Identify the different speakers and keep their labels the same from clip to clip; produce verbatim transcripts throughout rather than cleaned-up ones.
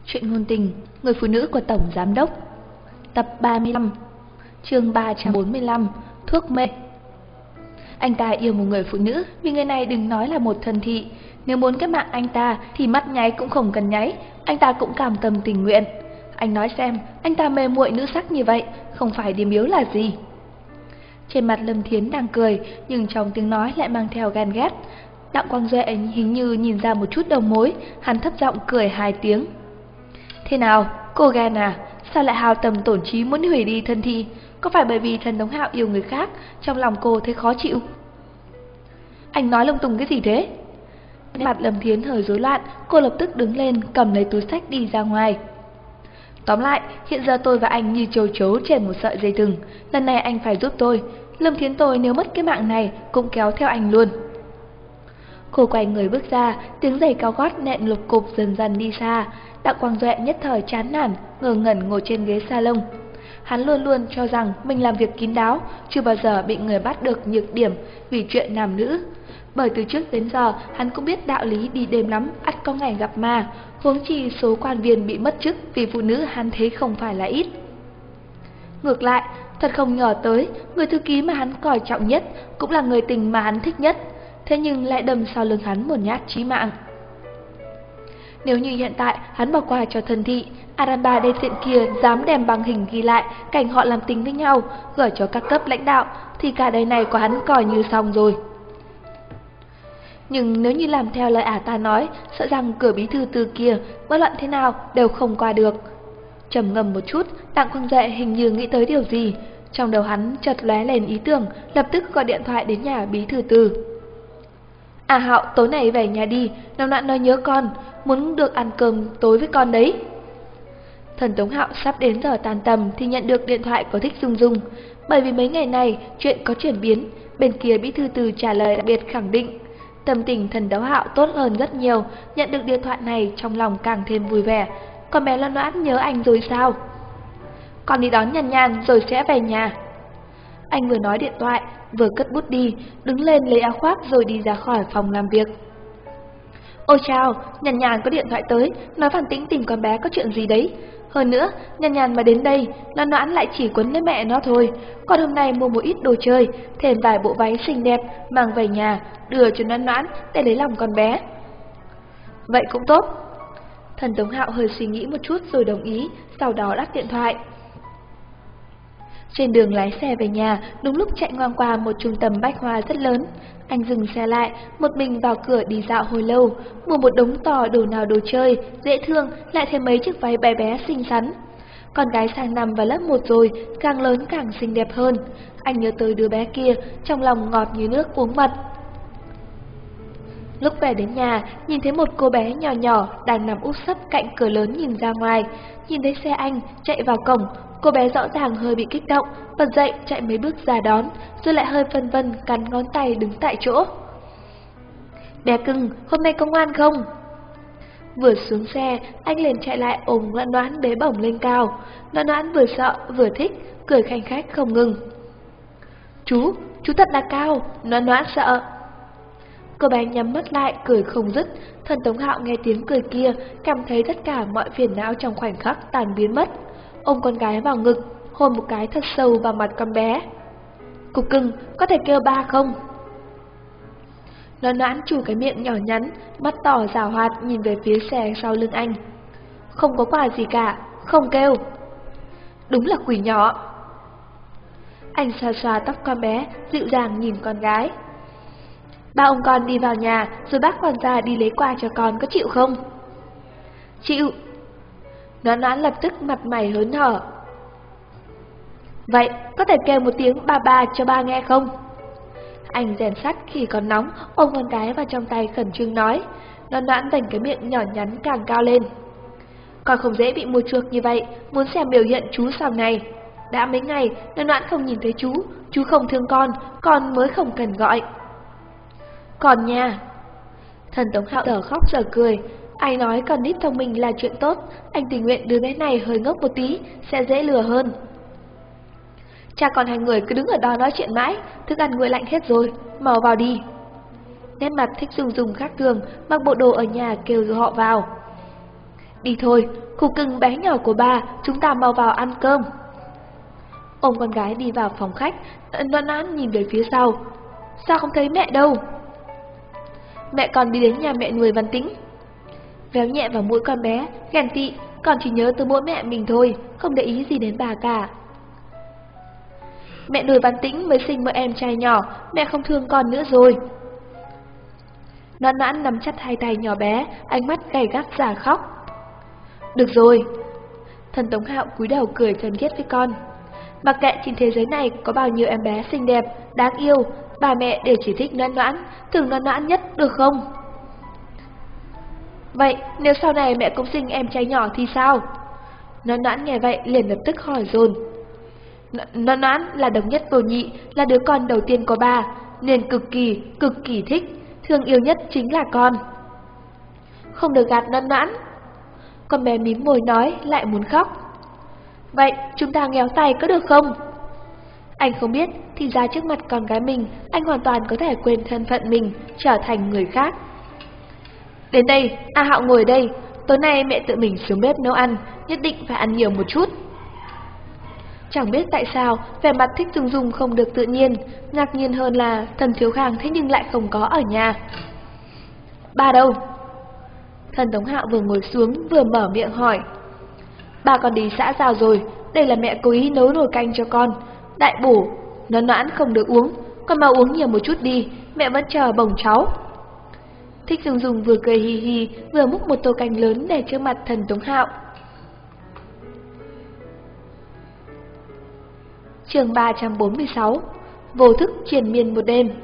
Speaker 1: Chuyện ngôn tình, người phụ nữ của Tổng Giám Đốc. Tập ba mươi lăm, chương ba trăm bốn mươi lăm, thuốc mê. Anh ta yêu một người phụ nữ vì người này đừng nói là một thần thị. Nếu muốn cái mạng anh ta thì mắt nháy cũng không cần nháy, anh ta cũng cam tâm tình nguyện. Anh nói xem, anh ta mê muội nữ sắc như vậy, không phải điểm yếu là gì? Trên mặt Lâm Thiến đang cười, nhưng trong tiếng nói lại mang theo ghen ghét. Đặng Quang Duệ hình như nhìn ra một chút đầu mối, hắn thấp giọng cười hai tiếng. Thế nào, cô ghen à? Sao lại hao tâm tổn trí muốn hủy đi thân thị? Có phải bởi vì thần Tống Hạo yêu người khác, trong lòng cô thấy khó chịu? Anh nói lung tung cái gì thế? Mặt Lâm Thiến hơi rối loạn, cô lập tức đứng lên cầm lấy túi xách đi ra ngoài. Tóm lại, hiện giờ tôi và anh như châu chấu trên một sợi dây thừng. Lần này anh phải giúp tôi. Lâm Thiến tôi nếu mất cái mạng này cũng kéo theo anh luôn. Cô quay người bước ra, tiếng giày cao gót nện lục cục dần dần đi xa. Đặng Quang Duệ nhất thời chán nản, ngơ ngẩn ngồi trên ghế salon. Hắn luôn luôn cho rằng mình làm việc kín đáo, chưa bao giờ bị người bắt được nhược điểm vì chuyện nam nữ. Bởi từ trước đến giờ, hắn cũng biết đạo lý đi đêm lắm, ắt có ngày gặp ma. Huống chi số quan viên bị mất chức vì phụ nữ hắn thấy không phải là ít. Ngược lại, thật không ngờ tới, người thư ký mà hắn coi trọng nhất cũng là người tình mà hắn thích nhất. Thế nhưng lại đâm sau lưng hắn một nhát chí mạng. Nếu như hiện tại hắn bỏ qua cho thân thị, Aramba đê tiện kia dám đem bằng hình ghi lại cảnh họ làm tình với nhau, gửi cho các cấp lãnh đạo, thì cả đời này của hắn coi như xong rồi. Nhưng nếu như làm theo lời ả ta nói, sợ rằng cửa bí thư từ kia bất luận thế nào đều không qua được. Trầm ngâm một chút, Đặng Quang Duệ hình như nghĩ tới điều gì, trong đầu hắn chợt lóe lên ý tưởng, lập tức gọi điện thoại đến nhà bí thư Từ. À Hạo, tối này về nhà đi, Năm Noãn nói nhớ con, muốn được ăn cơm tối với con đấy. Thần Tống Hạo sắp đến giờ tan tầm thì nhận được điện thoại của Thích Dung Dung. Bởi vì mấy ngày này chuyện có chuyển biến, bên kia bí thư Từ trả lời đặc biệt khẳng định. Tâm tình thần Đấu Hạo tốt hơn rất nhiều, nhận được điện thoại này trong lòng càng thêm vui vẻ. Còn bé Loan Noãn nhớ anh rồi sao? Con đi đón Nhàn Nhàn rồi sẽ về nhà. Anh vừa nói điện thoại, vừa cất bút đi, đứng lên lấy áo khoác rồi đi ra khỏi phòng làm việc. Ôi chào, Nhàn Nhàn có điện thoại tới, nói Phan Tĩnh tìm con bé có chuyện gì đấy. Hơn nữa, Nhàn Nhàn mà đến đây, Loan Noãn lại chỉ quấn lấy mẹ nó thôi. Còn hôm nay mua một ít đồ chơi, thêm vài bộ váy xinh đẹp, mang về nhà, đưa cho Loan Noãn để lấy lòng con bé. Vậy cũng tốt. Thần Tống Hạo hơi suy nghĩ một chút rồi đồng ý, sau đó đắt điện thoại. Trên đường lái xe về nhà, đúng lúc chạy ngang qua một trung tâm bách hóa rất lớn. Anh dừng xe lại, một mình vào cửa đi dạo hồi lâu, mua một đống tò đồ nào đồ chơi, dễ thương, lại thêm mấy chiếc váy bé bé xinh xắn. Con gái sang năm vào lớp một rồi, càng lớn càng xinh đẹp hơn. Anh nhớ tới đứa bé kia, trong lòng ngọt như nước uống mật. Lúc về đến nhà, nhìn thấy một cô bé nhỏ nhỏ đang nằm úp sấp cạnh cửa lớn nhìn ra ngoài. Nhìn thấy xe anh chạy vào cổng, cô bé rõ ràng hơi bị kích động, bật dậy chạy mấy bước ra đón, rồi lại hơi phân vân cắn ngón tay đứng tại chỗ. Bé cưng, hôm nay có ngoan không? Vừa xuống xe, anh liền chạy lại ôm Loan Noãn bế bổng lên cao. Loan Noãn vừa sợ vừa thích, cười khanh khách không ngừng. Chú, chú thật là cao, Loan Noãn sợ. Cô bé nhắm mắt lại cười không dứt. Thần Tống Hạo nghe tiếng cười kia, cảm thấy tất cả mọi phiền não trong khoảnh khắc tan biến mất. Ôm con gái vào ngực, hôn một cái thật sâu vào mặt con bé. Cục cưng, có thể kêu ba không? Loan Noãn chù cái miệng nhỏ nhắn, mắt tỏ giảo hoạt nhìn về phía xe sau lưng anh. Không có quà gì cả, không kêu. Đúng là quỷ nhỏ. Anh xoa xoa tóc con bé, dịu dàng nhìn con gái. Ba ông con đi vào nhà, rồi bác còn ra đi lấy quà cho con, có chịu không? Chịu. Noãn Noãn lập tức mặt mày hớn hở. Vậy, có thể kêu một tiếng ba ba cho ba nghe không? Anh rèn sắt khi còn nóng, ôm con gái vào trong tay khẩn trương nói. Noãn Noãn vành cái miệng nhỏ nhắn càng cao lên. Con không dễ bị mua chuộc như vậy, muốn xem biểu hiện chú sau này. Đã mấy ngày, Noãn Noãn không nhìn thấy chú, chú không thương con, con mới không cần gọi. Còn nha. Thần Tống Hạo giờ khóc giờ cười. Ai nói con nít thông minh là chuyện tốt, anh tình nguyện đứa bé này hơi ngốc một tí, sẽ dễ lừa hơn. Cha con hai người cứ đứng ở đó nói chuyện mãi, thức ăn nguội lạnh hết rồi, mau vào đi. Nét mặt Thích Dung Dung khác thường, mặc bộ đồ ở nhà kêu họ vào. Đi thôi, khu cưng bé nhỏ của bà, chúng ta mau vào ăn cơm. Ôm con gái đi vào phòng khách, Noãn Noãn nhìn về phía sau. Sao không thấy mẹ đâu? Mẹ còn đi đến nhà mẹ nuôi Văn Tĩnh. Véo nhẹ vào mũi con bé, ghen tị, còn chỉ nhớ tới mỗi mẹ mình thôi, không để ý gì đến bà cả. Mẹ nuôi Văn Tĩnh mới sinh một em trai nhỏ, mẹ không thương con nữa rồi. Noãn Noãn nắm chặt hai tay nhỏ bé, ánh mắt gay gắt giả khóc. Được rồi. Thần Tống Hạo cúi đầu cười thân thiết với con. Mặc kệ trên thế giới này có bao nhiêu em bé xinh đẹp, đáng yêu, bà mẹ đều chỉ thích Noãn Noãn, thương Noãn Noãn nhất được không? Vậy nếu sau này mẹ cũng sinh em trai nhỏ thì sao? Noãn Noãn nghe vậy liền lập tức hỏi dồn. Noãn Noãn là độc nhất vô nhị, là đứa con đầu tiên của bà, nên cực kỳ, cực kỳ thích, thương yêu nhất chính là con. Không được gạt Noãn Noãn. Con bé mím môi nói, lại muốn khóc. Vậy chúng ta nghéo tay có được không? Anh không biết, thì ra trước mặt con gái mình, anh hoàn toàn có thể quên thân phận mình, trở thành người khác. Đến đây, A Hạo ngồi đây, tối nay mẹ tự mình xuống bếp nấu ăn, nhất định phải ăn nhiều một chút. Chẳng biết tại sao, vẻ mặt Thích Dung Dung không được tự nhiên, ngạc nhiên hơn là Thần Thiếu Khang thế nhưng lại không có ở nhà. Ba đâu? Thần Tống Hạo vừa ngồi xuống vừa mở miệng hỏi. Ba con đi xã giao rồi, đây là mẹ cố ý nấu nồi canh cho con. Đại bổ, Noãn Noãn không được uống, con mau uống nhiều một chút đi, mẹ vẫn chờ bồng cháu. Thích Dung Dung vừa cười hì hì, vừa múc một tô canh lớn để trước mặt Thần Tống Hạo. Chương ba trăm bốn mươi sáu. Vô thức triền miên một đêm.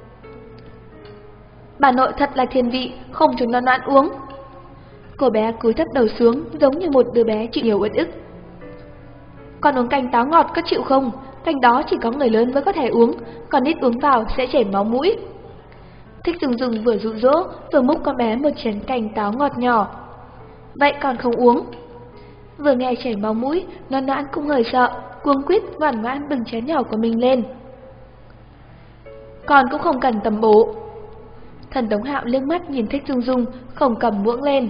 Speaker 1: Bà nội thật là thiên vị, không cho Noãn Noãn uống. Cô bé cúi thấp đầu xuống, giống như một đứa bé chịu nhiều uất ức. Con uống canh táo ngọt có chịu không? Canh đó chỉ có người lớn mới có thể uống, còn ít uống vào sẽ chảy máu mũi. Thích Dung Dung vừa dụ dỗ, vừa múc con bé một chén canh táo ngọt nhỏ. Vậy còn không uống? Vừa nghe chảy máu mũi, Noãn Noãn cũng hơi sợ, cuống quýt ngoan ngoãn bưng chén nhỏ của mình lên. Con cũng không cần tầm bổ. Thần Tống Hạo liếc mắt nhìn Thích Dung Dung, không cầm muỗng lên.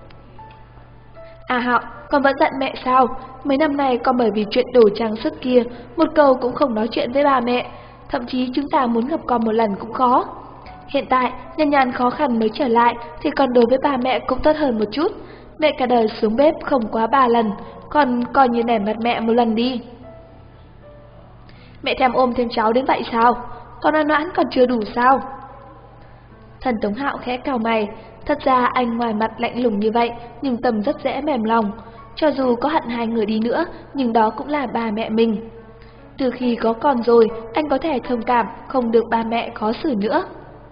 Speaker 1: À Hạo, con vẫn giận mẹ sao? Mấy năm nay con bởi vì chuyện đồ trang sức kia, một câu cũng không nói chuyện với bà mẹ, thậm chí chúng ta muốn gặp con một lần cũng khó. Hiện tại, Nhan Nhan khó khăn mới trở lại, thì còn đối với bà mẹ cũng tốt hơn một chút. Mẹ cả đời xuống bếp không quá ba lần, còn coi như nể mặt mẹ một lần đi. Mẹ thèm ôm thêm cháu đến vậy sao? Con Noãn Noãn còn chưa đủ sao? Thần Tống Hạo khẽ cau mày, thật ra anh ngoài mặt lạnh lùng như vậy, nhưng tâm rất dễ mềm lòng. Cho dù có hận hai người đi nữa, nhưng đó cũng là ba mẹ mình. Từ khi có con rồi, anh có thể thông cảm, không được ba mẹ khó xử nữa.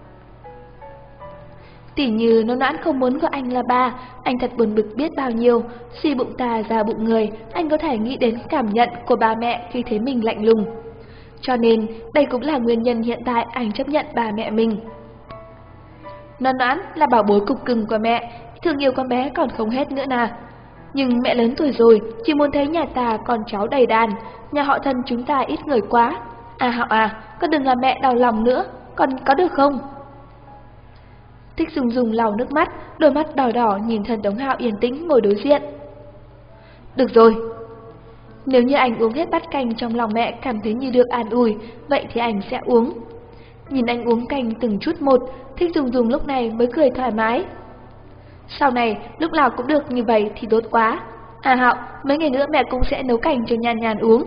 Speaker 1: Tỉ như Noãn Noãn không muốn gọi anh là ba, anh thật buồn bực biết bao nhiêu. Suy bụng ta ra bụng người, anh có thể nghĩ đến cảm nhận của ba mẹ khi thấy mình lạnh lùng. Cho nên, đây cũng là nguyên nhân hiện tại anh chấp nhận ba mẹ mình. Noãn Noãn là bảo bối cục cưng của mẹ, thương yêu con bé còn không hết nữa nà. Nhưng mẹ lớn tuổi rồi, chỉ muốn thấy nhà ta con cháu đầy đàn, nhà họ thân chúng ta ít người quá. À Hạo à, con đừng làm mẹ đau lòng nữa, con có được không? Thích Dung Dung lau nước mắt, đôi mắt đỏ đỏ nhìn Thần Tống Hạo yên tĩnh ngồi đối diện. Được rồi. Nếu như anh uống hết bát canh trong lòng mẹ cảm thấy như được an ủi, vậy thì anh sẽ uống. Nhìn anh uống canh từng chút một, Thích Dung Dung lúc này mới cười thoải mái. Sau này, lúc nào cũng được như vậy thì tốt quá. À Hạo, mấy ngày nữa mẹ cũng sẽ nấu canh cho Nhan Nhan uống.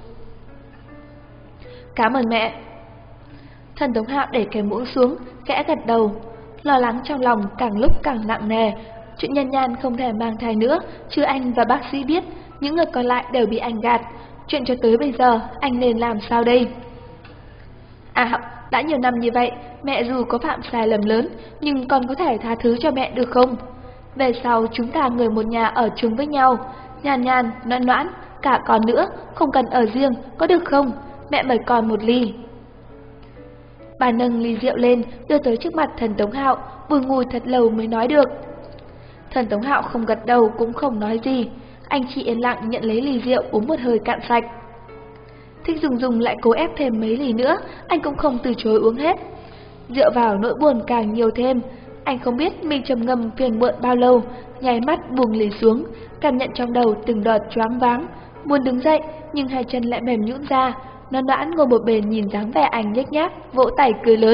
Speaker 1: Cảm ơn mẹ. Thần Tống Hạo để cái muỗng xuống, khẽ gật đầu. Lo lắng trong lòng càng lúc càng nặng nề. Chuyện Nhan Nhan không thể mang thai nữa, chứ anh và bác sĩ biết, những người còn lại đều bị anh gạt. Chuyện cho tới bây giờ, anh nên làm sao đây? À Hạo, đã nhiều năm như vậy, mẹ dù có phạm sai lầm lớn, nhưng con có thể tha thứ cho mẹ được không? Về sau chúng ta người một nhà ở chung với nhau, Nhan Nhan, Noãn Noãn, cả con nữa, không cần ở riêng, có được không? Mẹ mời con một ly. Bà nâng ly rượu lên, đưa tới trước mặt Thần Tống Hạo, bùi ngùi thật lâu mới nói được. Thần Tống Hạo không gật đầu cũng không nói gì, anh chỉ yên lặng nhận lấy ly rượu uống một hơi cạn sạch. Thích Dung Dung lại cố ép thêm mấy ly nữa, anh cũng không từ chối uống hết. Rượu vào nỗi buồn càng nhiều thêm, Anh không biết mình trầm ngâm phiền muộn bao lâu, nháy mắt buông lì xuống, cảm nhận trong đầu từng đợt choáng váng, muốn đứng dậy nhưng hai chân lại mềm nhũn ra. Nó Noãn ngồi một bên nhìn dáng vẻ anh nhếch nhác, vỗ tay cười lớn.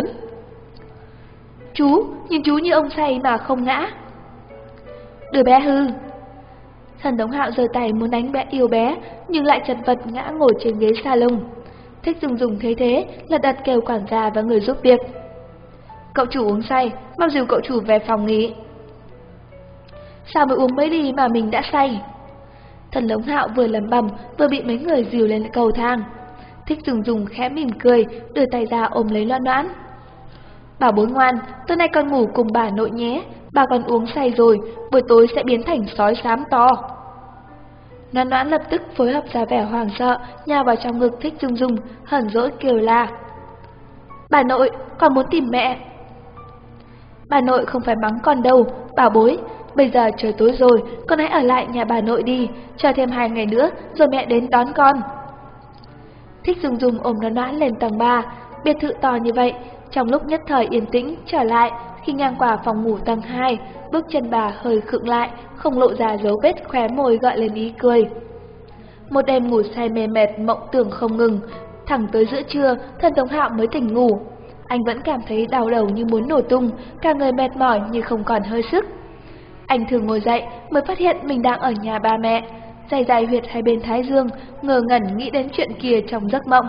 Speaker 1: Chú, nhìn chú như ông say mà không ngã. Đứa bé hư. Thần Tống Hạo giơ tay muốn đánh bé yêu bé, nhưng lại chật vật ngã ngồi trên ghế salon. Thích Dung Dung thấy thế, lật đật kêu quản gia và người giúp việc. Cậu chủ uống say, mau dìu cậu chủ về phòng nghỉ. Sao mới uống mấy ly mà mình đã say? Thần Tống Hạo vừa lẩm bẩm vừa bị mấy người dìu lên cầu thang. Thích Dung Dung khẽ mỉm cười, đưa tay ra ôm lấy Loan Noãn. Bảo bối ngoan, tối nay con ngủ cùng bà nội nhé, bà còn uống say rồi, buổi tối sẽ biến thành sói xám to. Loan Noãn lập tức phối hợp ra vẻ hoảng sợ, nhào vào trong ngực Thích Dung Dung, hờn dỗi kêu la. Bà nội, con muốn tìm mẹ. Bà nội không phải mắng con đâu, bảo bối, bây giờ trời tối rồi, con hãy ở lại nhà bà nội đi, chờ thêm hai ngày nữa rồi mẹ đến đón con. Thích Dung Dung ôm Loan Noãn lên tầng ba, biệt thự to như vậy, trong lúc nhất thời yên tĩnh trở lại, khi ngang qua phòng ngủ tầng hai, bước chân bà hơi khựng lại, không lộ ra dấu vết khóe môi gợi lên ý cười. Một đêm ngủ say mê mệt, mộng tưởng không ngừng, thẳng tới giữa trưa, Thần Tống Hạo mới tỉnh ngủ. Anh vẫn cảm thấy đau đầu như muốn nổ tung, cả người mệt mỏi như không còn hơi sức. Anh thường ngồi dậy mới phát hiện mình đang ở nhà ba mẹ, day day huyệt hai bên thái dương, ngơ ngẩn nghĩ đến chuyện kia trong giấc mộng.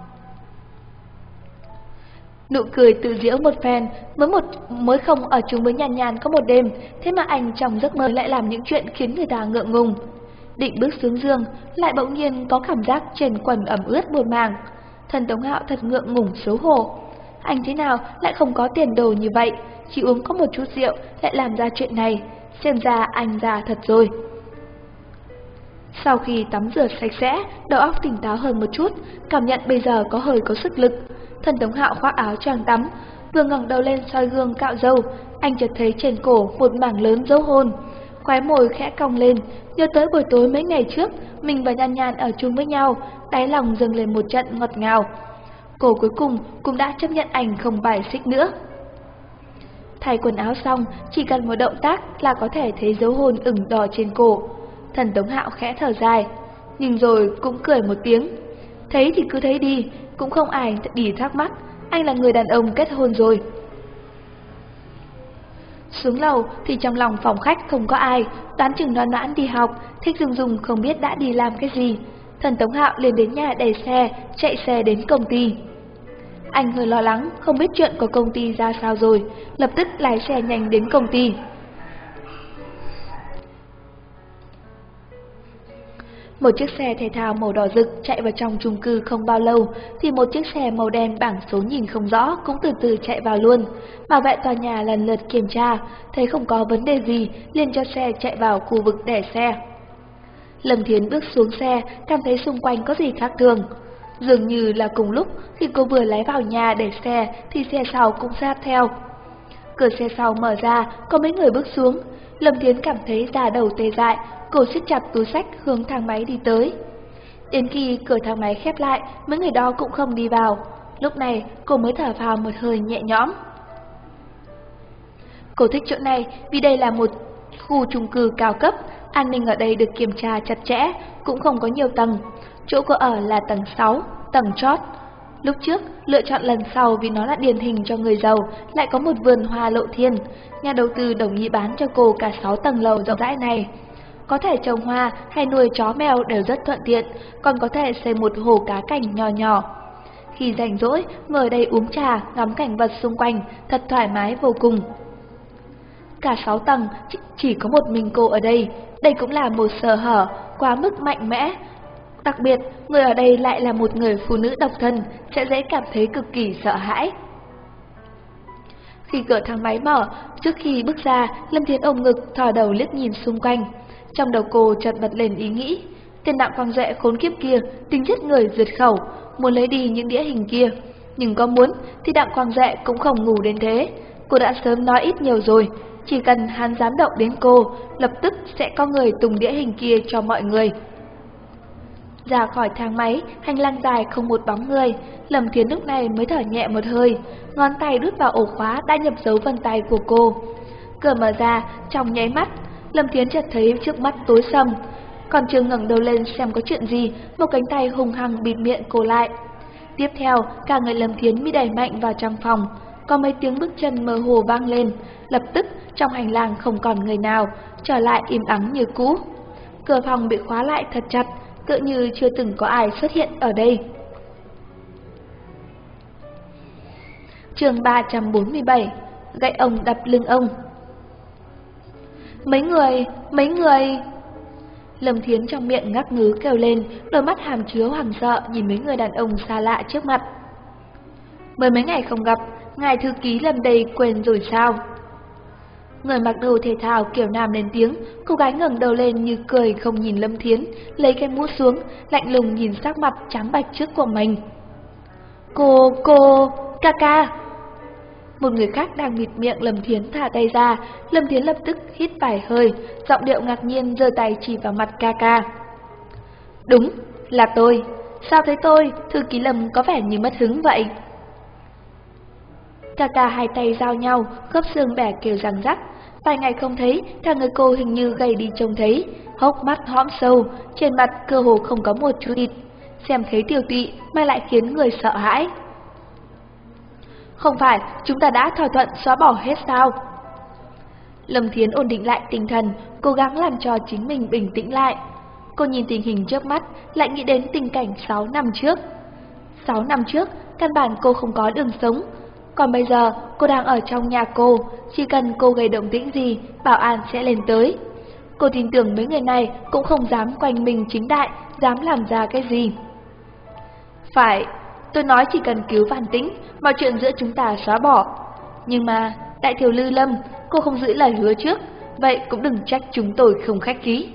Speaker 1: Nụ cười tự giễu một phen, mới một mới không ở chung với Nhàn Nhàn có một đêm, thế mà anh trong giấc mơ lại làm những chuyện khiến người ta ngượng ngùng. Định bước xuống giường, lại bỗng nhiên có cảm giác trên quần ẩm ướt buồn màng. Thần Tống Hạo thật ngượng ngùng xấu hổ. Anh thế nào lại không có tiền đồ như vậy, chỉ uống có một chút rượu lại làm ra chuyện này, xem ra anh già thật rồi. Sau khi tắm rửa sạch sẽ, đầu óc tỉnh táo hơn một chút, cảm nhận bây giờ có hơi có sức lực. Thần Tống Hạo khoác áo choàng tắm, vừa ngẩng đầu lên soi gương cạo râu, anh chợt thấy trên cổ một mảng lớn dấu hôn. Khóe môi khẽ cong lên, nhớ tới buổi tối mấy ngày trước, mình và Nhan Nhan ở chung với nhau, đáy lòng dâng lên một trận ngọt ngào. Cô cuối cùng cũng đã chấp nhận anh không bài xích nữa. Thay quần áo xong, chỉ cần một động tác là có thể thấy dấu hôn ửng đỏ trên cổ. Thần Tống Hạo khẽ thở dài, nhưng rồi cũng cười một tiếng. Thấy thì cứ thấy đi, cũng không ai đi thắc mắc, anh là người đàn ông kết hôn rồi. Xuống lầu thì trong lòng phòng khách không có ai, đoán chừng Loan Noãn đi học, Thích Dung Dung không biết đã đi làm cái gì. Thần Tống Hạo lên đến nhà đẩy xe, chạy xe đến công ty. Anh hơi lo lắng, không biết chuyện của công ty ra sao rồi, lập tức lái xe nhanh đến công ty. Một chiếc xe thể thao màu đỏ rực chạy vào trong chung cư không bao lâu, thì một chiếc xe màu đen bảng số nhìn không rõ cũng từ từ chạy vào luôn. Bảo vệ tòa nhà lần lượt kiểm tra, thấy không có vấn đề gì, liền cho xe chạy vào khu vực để xe. Lâm Thiến bước xuống xe, cảm thấy xung quanh có gì khác thường. Dường như là cùng lúc khi cô vừa lái vào nhà để xe thì xe sau cũng sát theo. Cửa xe sau mở ra, có mấy người bước xuống. Lâm Thiến cảm thấy da đầu tê dại, cô siết chặt túi xách hướng thang máy đi tới. Đến khi cửa thang máy khép lại, mấy người đó cũng không đi vào. Lúc này cô mới thở phào một hơi nhẹ nhõm. Cô thích chỗ này vì đây là một khu chung cư cao cấp, an ninh ở đây được kiểm tra chặt chẽ, cũng không có nhiều tầng. Chỗ cô ở là tầng sáu, tầng chót. Lúc trước, lựa chọn lần sau vì nó là điển hình cho người giàu, lại có một vườn hoa lộ thiên. Nhà đầu tư đồng ý bán cho cô cả sáu tầng lầu rộng rãi này. Có thể trồng hoa hay nuôi chó mèo đều rất thuận tiện, còn có thể xây một hồ cá cảnh nhỏ nhỏ. Khi rảnh rỗi, ngồi ở đây uống trà, ngắm cảnh vật xung quanh, thật thoải mái vô cùng. Cả sáu tầng, chỉ có một mình cô ở đây, đây cũng là một sơ hở, quá mức mạnh mẽ. Đặc biệt, người ở đây lại là một người phụ nữ độc thân, sẽ dễ cảm thấy cực kỳ sợ hãi. Khi cửa thang máy mở, trước khi bước ra, Lâm Thiến ôm ngực, thò đầu liếc nhìn xung quanh. Trong đầu cô chợt bật lên ý nghĩ, tên Đặng Quang Duệ khốn kiếp kia, tính giết người diệt khẩu, muốn lấy đi những đĩa hình kia. Nhưng có muốn thì Đặng Quang Duệ cũng không ngu đến thế. Cô đã sớm nói ít nhiều rồi, chỉ cần hắn dám động đến cô, lập tức sẽ có người tung đĩa hình kia cho mọi người. Ra khỏi thang máy, hành lang dài không một bóng người, Lâm Thiến lúc này mới thở nhẹ một hơi, ngón tay đút vào ổ khóa đã nhập dấu vân tay của cô. Cửa mở ra, trong nháy mắt, Lâm Thiến chợt thấy trước mắt tối sầm, còn chưa ngẩng đầu lên xem có chuyện gì, một cánh tay hung hăng bịt miệng cô lại. Tiếp theo, cả người Lâm Thiến bị đẩy mạnh vào trong phòng, có mấy tiếng bước chân mơ hồ vang lên, lập tức trong hành lang không còn người nào, trở lại im ắng như cũ. Cửa phòng bị khóa lại thật chặt, tựa như chưa từng có ai xuất hiện ở đây. Chương ba trăm bốn mươi bảy, gậy ông đập lưng ông. Mấy người, mấy người... Lâm Thiến trong miệng ngắc ngứ kêu lên, đôi mắt hàm chứa hoảng sợ nhìn mấy người đàn ông xa lạ trước mặt. Mới mấy ngày không gặp, ngài thư ký Lâm đây quên rồi sao? Người mặc đồ thể thao kiểu nam lên tiếng, cô gái ngẩng đầu lên như cười không nhìn Lâm Thiến, lấy cái mũ xuống, lạnh lùng nhìn sắc mặt trắng bạch trước của mình. Cô, cô, ca ca. Một người khác đang bịt miệng Lâm Thiến thả tay ra, Lâm Thiến lập tức hít vài hơi, giọng điệu ngạc nhiên giơ tay chỉ vào mặt ca ca. Đúng, là tôi. Sao thấy tôi, thư ký Lâm có vẻ như mất hứng vậy? Ca ca hai tay giao nhau, khớp xương bẻ kêu răng rắc. Vài ngày không thấy, cả người cô hình như gầy đi trông thấy, hốc mắt hõm sâu, trên mặt cơ hồ không có một chút thịt, xem thấy tiêu tụy mà lại khiến người sợ hãi. Không phải, chúng ta đã thỏa thuận xóa bỏ hết sao? Lâm Thiến ổn định lại tinh thần, cố gắng làm cho chính mình bình tĩnh lại. Cô nhìn tình hình trước mắt, lại nghĩ đến tình cảnh sáu năm trước. sáu năm trước, căn bản cô không có đường sống. Còn bây giờ, cô đang ở trong nhà cô, chỉ cần cô gây động tĩnh gì, bảo an sẽ lên tới. Cô tin tưởng mấy người này cũng không dám quanh mình chính đại, dám làm ra cái gì. Phải, tôi nói chỉ cần cứu Văn Tĩnh, mọi chuyện giữa chúng ta xóa bỏ. Nhưng mà, đại tiểu Lư Lâm, cô không giữ lời hứa trước, vậy cũng đừng trách chúng tôi không khách khí.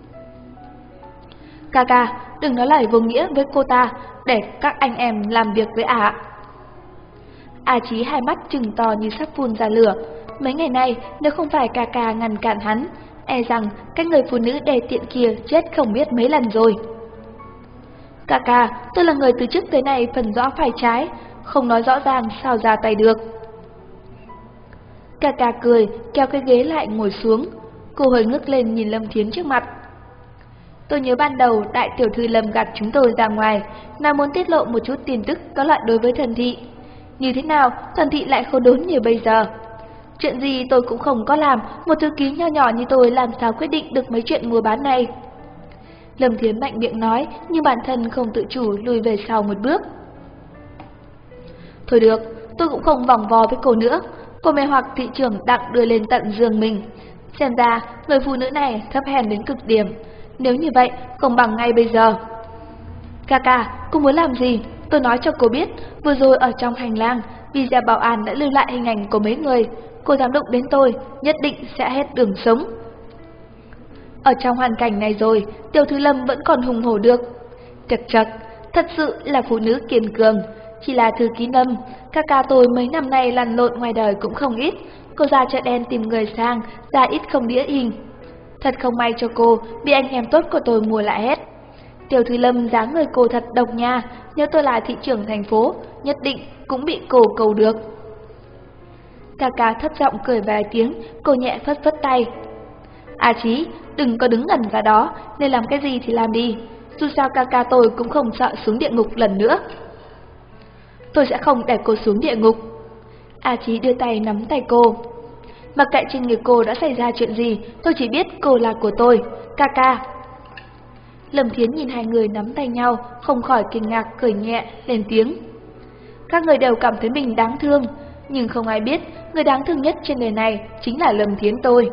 Speaker 1: Ca ca, đừng nói lời vô nghĩa với cô ta, để các anh em làm việc với ả. A Chí hai mắt trừng to như sắp phun ra lửa. Mấy ngày nay, nếu không phải ca ca ngăn cản hắn, e rằng cái người phụ nữ đề tiện kia chết không biết mấy lần rồi. Ca ca, tôi là người từ trước tới nay phần rõ phải trái, không nói rõ ràng sao ra tay được. Ca ca cười, kéo cái ghế lại ngồi xuống. Cô hơi ngước lên nhìn Lâm Thiến trước mặt. Tôi nhớ ban đầu đại tiểu thư Lâm gạt chúng tôi ra ngoài, nào muốn tiết lộ một chút tin tức có lợi đối với thần thị. Như thế nào, thần thị lại khốn đốn như bây giờ? Chuyện gì tôi cũng không có làm, một thư ký nho nhỏ như tôi làm sao quyết định được mấy chuyện mua bán này? Lâm Thiến mạnh miệng nói, nhưng bản thân không tự chủ lùi về sau một bước. Thôi được, tôi cũng không vòng vo với cô nữa. Cô mê hoặc thị trưởng đặng đưa lên tận giường mình. Xem ra, người phụ nữ này thấp hèn đến cực điểm. Nếu như vậy, không bằng ngay bây giờ. Ca ca, cô muốn làm gì? Tôi nói cho cô biết, vừa rồi ở trong hành lang, video bảo an đã lưu lại hình ảnh của mấy người. Cô dám đụng đến tôi, nhất định sẽ hết đường sống. Ở trong hoàn cảnh này rồi, tiểu thư Lâm vẫn còn hùng hổ được. Chật chật, thật sự là phụ nữ kiên cường. Chỉ là thư ký Lâm, ca ca tôi mấy năm nay lăn lộn ngoài đời cũng không ít. Cô ra chợ đen tìm người sang, ra ít không đĩa hình. Thật không may cho cô, bị anh em tốt của tôi mua lại hết. Tiểu thư Lâm dáng người cô thật độc nha, nếu tôi là thị trưởng thành phố, nhất định cũng bị cô cầu được. Ca ca thấp giọng cười vài tiếng, cô nhẹ phất phất tay. A Chí, đừng có đứng ngẩn ra đó, nên làm cái gì thì làm đi. Dù sao ca ca tôi cũng không sợ xuống địa ngục lần nữa. Tôi sẽ không để cô xuống địa ngục. A Chí đưa tay nắm tay cô. Mặc kệ trên người cô đã xảy ra chuyện gì, tôi chỉ biết cô là của tôi, ca ca. Lâm Thiến nhìn hai người nắm tay nhau, không khỏi kinh ngạc cười nhẹ, lên tiếng. Các người đều cảm thấy mình đáng thương, nhưng không ai biết người đáng thương nhất trên đời này chính là Lâm Thiến tôi.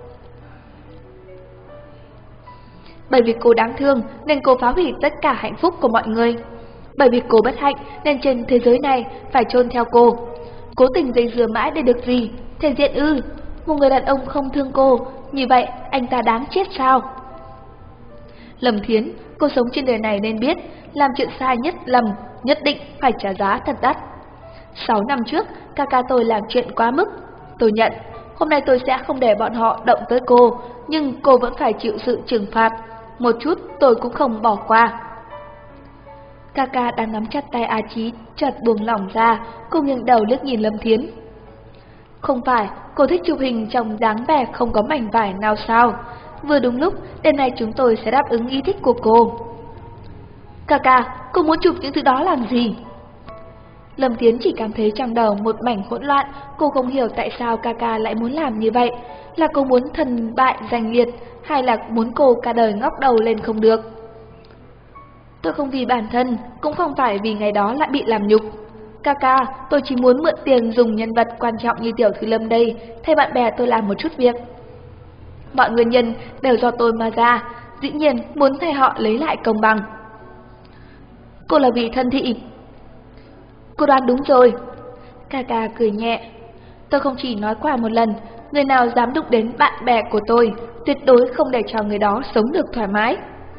Speaker 1: Bởi vì cô đáng thương nên cô phá hủy tất cả hạnh phúc của mọi người. Bởi vì cô bất hạnh nên trên thế giới này phải chôn theo cô. Cố tình dây dưa mãi để được gì? Thể diện ư? Một người đàn ông không thương cô, như vậy anh ta đáng chết sao? Lâm Thiến, cô sống trên đời này nên biết, làm chuyện sai nhất lầm, nhất định phải trả giá thật đắt. Sáu năm trước, ca ca tôi làm chuyện quá mức. Tôi nhận, hôm nay tôi sẽ không để bọn họ động tới cô, nhưng cô vẫn phải chịu sự trừng phạt. Một chút tôi cũng không bỏ qua. Ca ca đang nắm chặt tay A Chí chợt buông lỏng ra, cô nghiêng đầu liếc nhìn Lâm Thiến. Không phải cô thích chụp hình trong dáng vẻ không có mảnh vải nào sao? Vừa đúng lúc, đêm nay chúng tôi sẽ đáp ứng ý thích của cô. Ca ca, cô muốn chụp những thứ đó làm gì? Lâm Thiến chỉ cảm thấy trong đầu một mảnh hỗn loạn, cô không hiểu tại sao ca ca lại muốn làm như vậy. Là cô muốn thân bại danh liệt, hay là muốn cô cả đời ngóc đầu lên không được? Tôi không vì bản thân, cũng không phải vì ngày đó lại bị làm nhục. Ca ca, tôi chỉ muốn mượn tiền dùng nhân vật quan trọng như tiểu thư Lâm đây, thay bạn bè tôi làm một chút việc. Mọi nguyên nhân đều do tôi mà ra, dĩ nhiên muốn thay họ lấy lại công bằng. Cô là vì thân thị. Cô đoán đúng rồi. Ca ca cười nhẹ. Tôi không chỉ nói qua một lần, người nào dám đụng đến bạn bè của tôi, tuyệt đối không để cho người đó sống được thoải mái.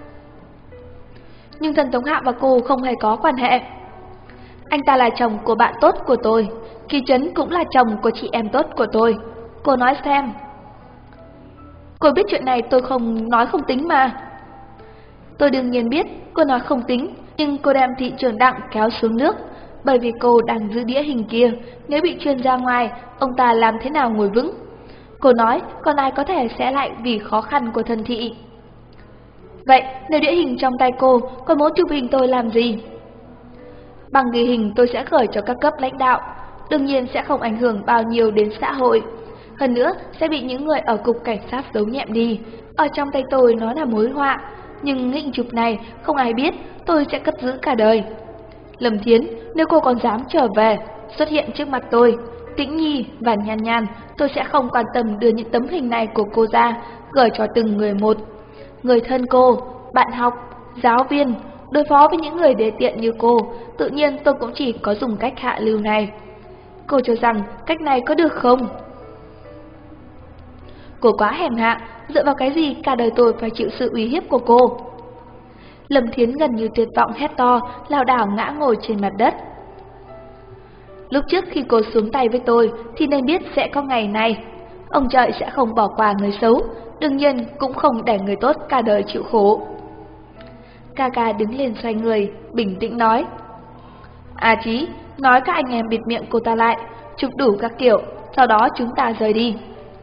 Speaker 1: Nhưng thần Tống Hạ và cô không hề có quan hệ. Anh ta là chồng của bạn tốt của tôi, Kỳ Trấn cũng là chồng của chị em tốt của tôi. Cô nói xem. Cô biết chuyện này tôi không nói không tính mà. Tôi đương nhiên biết cô nói không tính, nhưng cô đem thị trưởng Đặng kéo xuống nước, bởi vì cô đang giữ đĩa hình kia, nếu bị truyền ra ngoài, ông ta làm thế nào ngồi vững? Cô nói, còn ai có thể sẽ lại vì khó khăn của thân thị. Vậy, nếu đĩa hình trong tay cô, cô muốn chụp hình tôi làm gì? Bằng ghi hình tôi sẽ gửi cho các cấp lãnh đạo, đương nhiên sẽ không ảnh hưởng bao nhiêu đến xã hội. Hơn nữa, sẽ bị những người ở cục cảnh sát giấu nhẹm đi. Ở trong tay tôi nó là mối họa, nhưng hình chụp này không ai biết, tôi sẽ cất giữ cả đời. Lâm Thiến, nếu cô còn dám trở về, xuất hiện trước mặt tôi, Tĩnh Nhi và Nhan Nhan, tôi sẽ không quan tâm đưa những tấm hình này của cô ra, gửi cho từng người một. Người thân cô, bạn học, giáo viên, đối phó với những người đề tiện như cô, tự nhiên tôi cũng chỉ có dùng cách hạ lưu này. Cô cho rằng cách này có được không? Cô quá hèn hạ, dựa vào cái gì cả đời tôi phải chịu sự uy hiếp của cô? Lâm Thiến gần như tuyệt vọng hét to, lảo đảo ngã ngồi trên mặt đất. Lúc trước khi cô xuống tay với tôi thì nên biết sẽ có ngày này. Ông trời sẽ không bỏ qua người xấu, đương nhiên cũng không để người tốt cả đời chịu khổ. Ca ca đứng lên xoay người, bình tĩnh nói. À Chí, nói các anh em bịt miệng cô ta lại, chụp đủ các kiểu, sau đó chúng ta rời đi.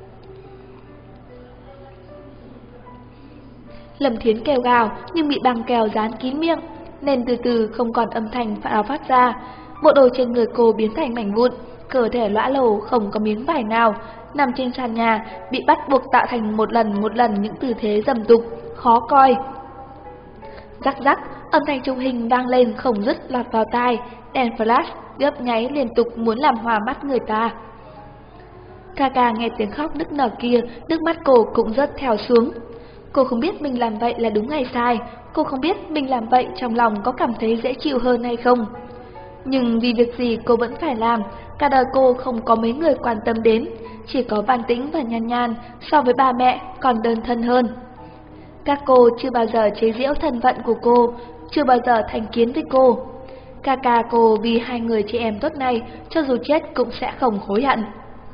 Speaker 1: Lâm Thiến kêu gào nhưng bị băng keo dán kín miệng, nên từ từ không còn âm thanh nào phát ra. Bộ đồ trên người cô biến thành mảnh vụn, cơ thể lõa lồ không có miếng vải nào, nằm trên sàn nhà, bị bắt buộc tạo thành một lần một lần những tư thế dầm tục, khó coi. Rắc rắc, âm thanh chụp hình vang lên không dứt lọt vào tai, đèn flash gấp nháy liên tục muốn làm hòa mắt người ta. Ca ca nghe tiếng khóc nức nở kia, nước mắt cô cũng rớt theo xuống. Cô không biết mình làm vậy là đúng hay sai, cô không biết mình làm vậy trong lòng có cảm thấy dễ chịu hơn hay không. Nhưng vì việc gì cô vẫn phải làm, cả đời cô không có mấy người quan tâm đến, chỉ có Văn Tĩnh và Nhan Nhan so với ba mẹ còn đơn thân hơn. Các cô chưa bao giờ chế giễu thân phận của cô, chưa bao giờ thành kiến với cô. Ca ca cô vì hai người chị em tốt này, cho dù chết cũng sẽ không hối hận.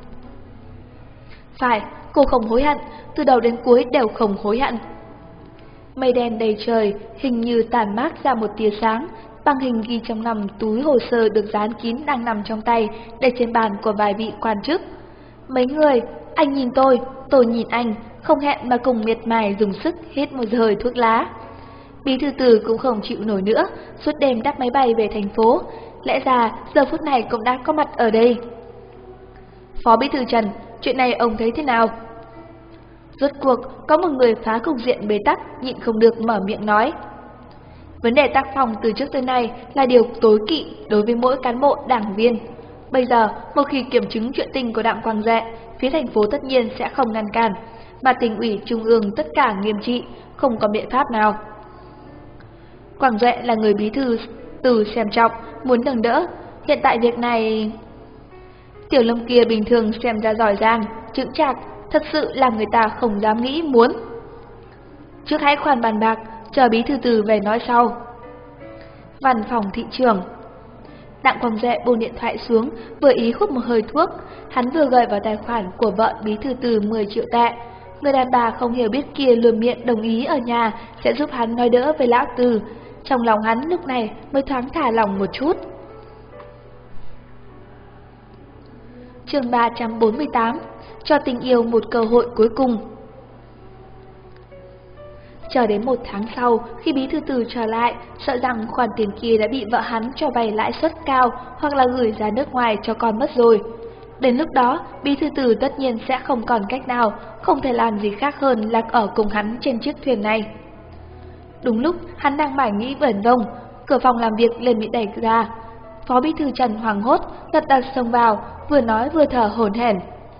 Speaker 1: Phải, cô không hối hận, từ đầu đến cuối đều không hối hận. Mây đen đầy trời, hình như tản mát ra một tia sáng, băng hình ghi trong nằm túi hồ sơ được dán kín đang nằm trong tay, để trên bàn của vài vị quan chức. Mấy người, anh nhìn tôi, tôi nhìn anh, không hẹn mà cùng miệt mài dùng sức hít một hơi thuốc lá. Bí thư Từ cũng không chịu nổi nữa, suốt đêm đáp máy bay về thành phố, lẽ ra giờ phút này cũng đã có mặt ở đây. Phó Bí thư Trần, chuyện này ông thấy thế nào? Rốt cuộc, có một người phá cục diện bế tắc, nhịn không được mở miệng nói. Vấn đề tác phong từ trước tới nay là điều tối kỵ đối với mỗi cán bộ đảng viên. Bây giờ, một khi kiểm chứng chuyện tình của Đặng Quang Duệ, phía thành phố tất nhiên sẽ không ngăn cản, mà tỉnh ủy trung ương tất cả nghiêm trị, không có biện pháp nào. Quang Duệ là người bí thư Từ xem trọng, muốn nâng đỡ, hiện tại việc này... Tiểu Lâm kia bình thường xem ra giỏi giang, chững chạc, thật sự làm người ta không dám nghĩ muốn. Trước hãy khoan bàn bạc, chờ bí thư Từ về nói sau. Văn phòng thị trưởng. Đặng Quang Duệ buông điện thoại xuống, vừa ý hút một hơi thuốc, hắn vừa gửi vào tài khoản của vợ bí thư Từ mười triệu tệ. Người đàn bà không hiểu biết kia luôn miệng đồng ý ở nhà sẽ giúp hắn nói đỡ với lão Từ. trong lòng hắn lúc này mới thoáng thả lòng một chút. Chương ba trăm bốn mươi tám, cho tình yêu một cơ hội cuối cùng. Chờ đến một tháng sau, khi Bí Thư Từ trở lại, sợ rằng khoản tiền kia đã bị vợ hắn cho vay lãi suất cao hoặc là gửi ra nước ngoài cho con mất rồi. Đến lúc đó, Bí Thư Từ tất nhiên sẽ không còn cách nào, không thể làm gì khác hơn là ở cùng hắn trên chiếc thuyền này. Đúng lúc hắn đang mải nghĩ vẩn vông, cửa phòng làm việc liền bị đẩy ra. Phó Bí Thư Trần hoảng hốt, lật đật xông vào, vừa nói vừa thở hổn hển.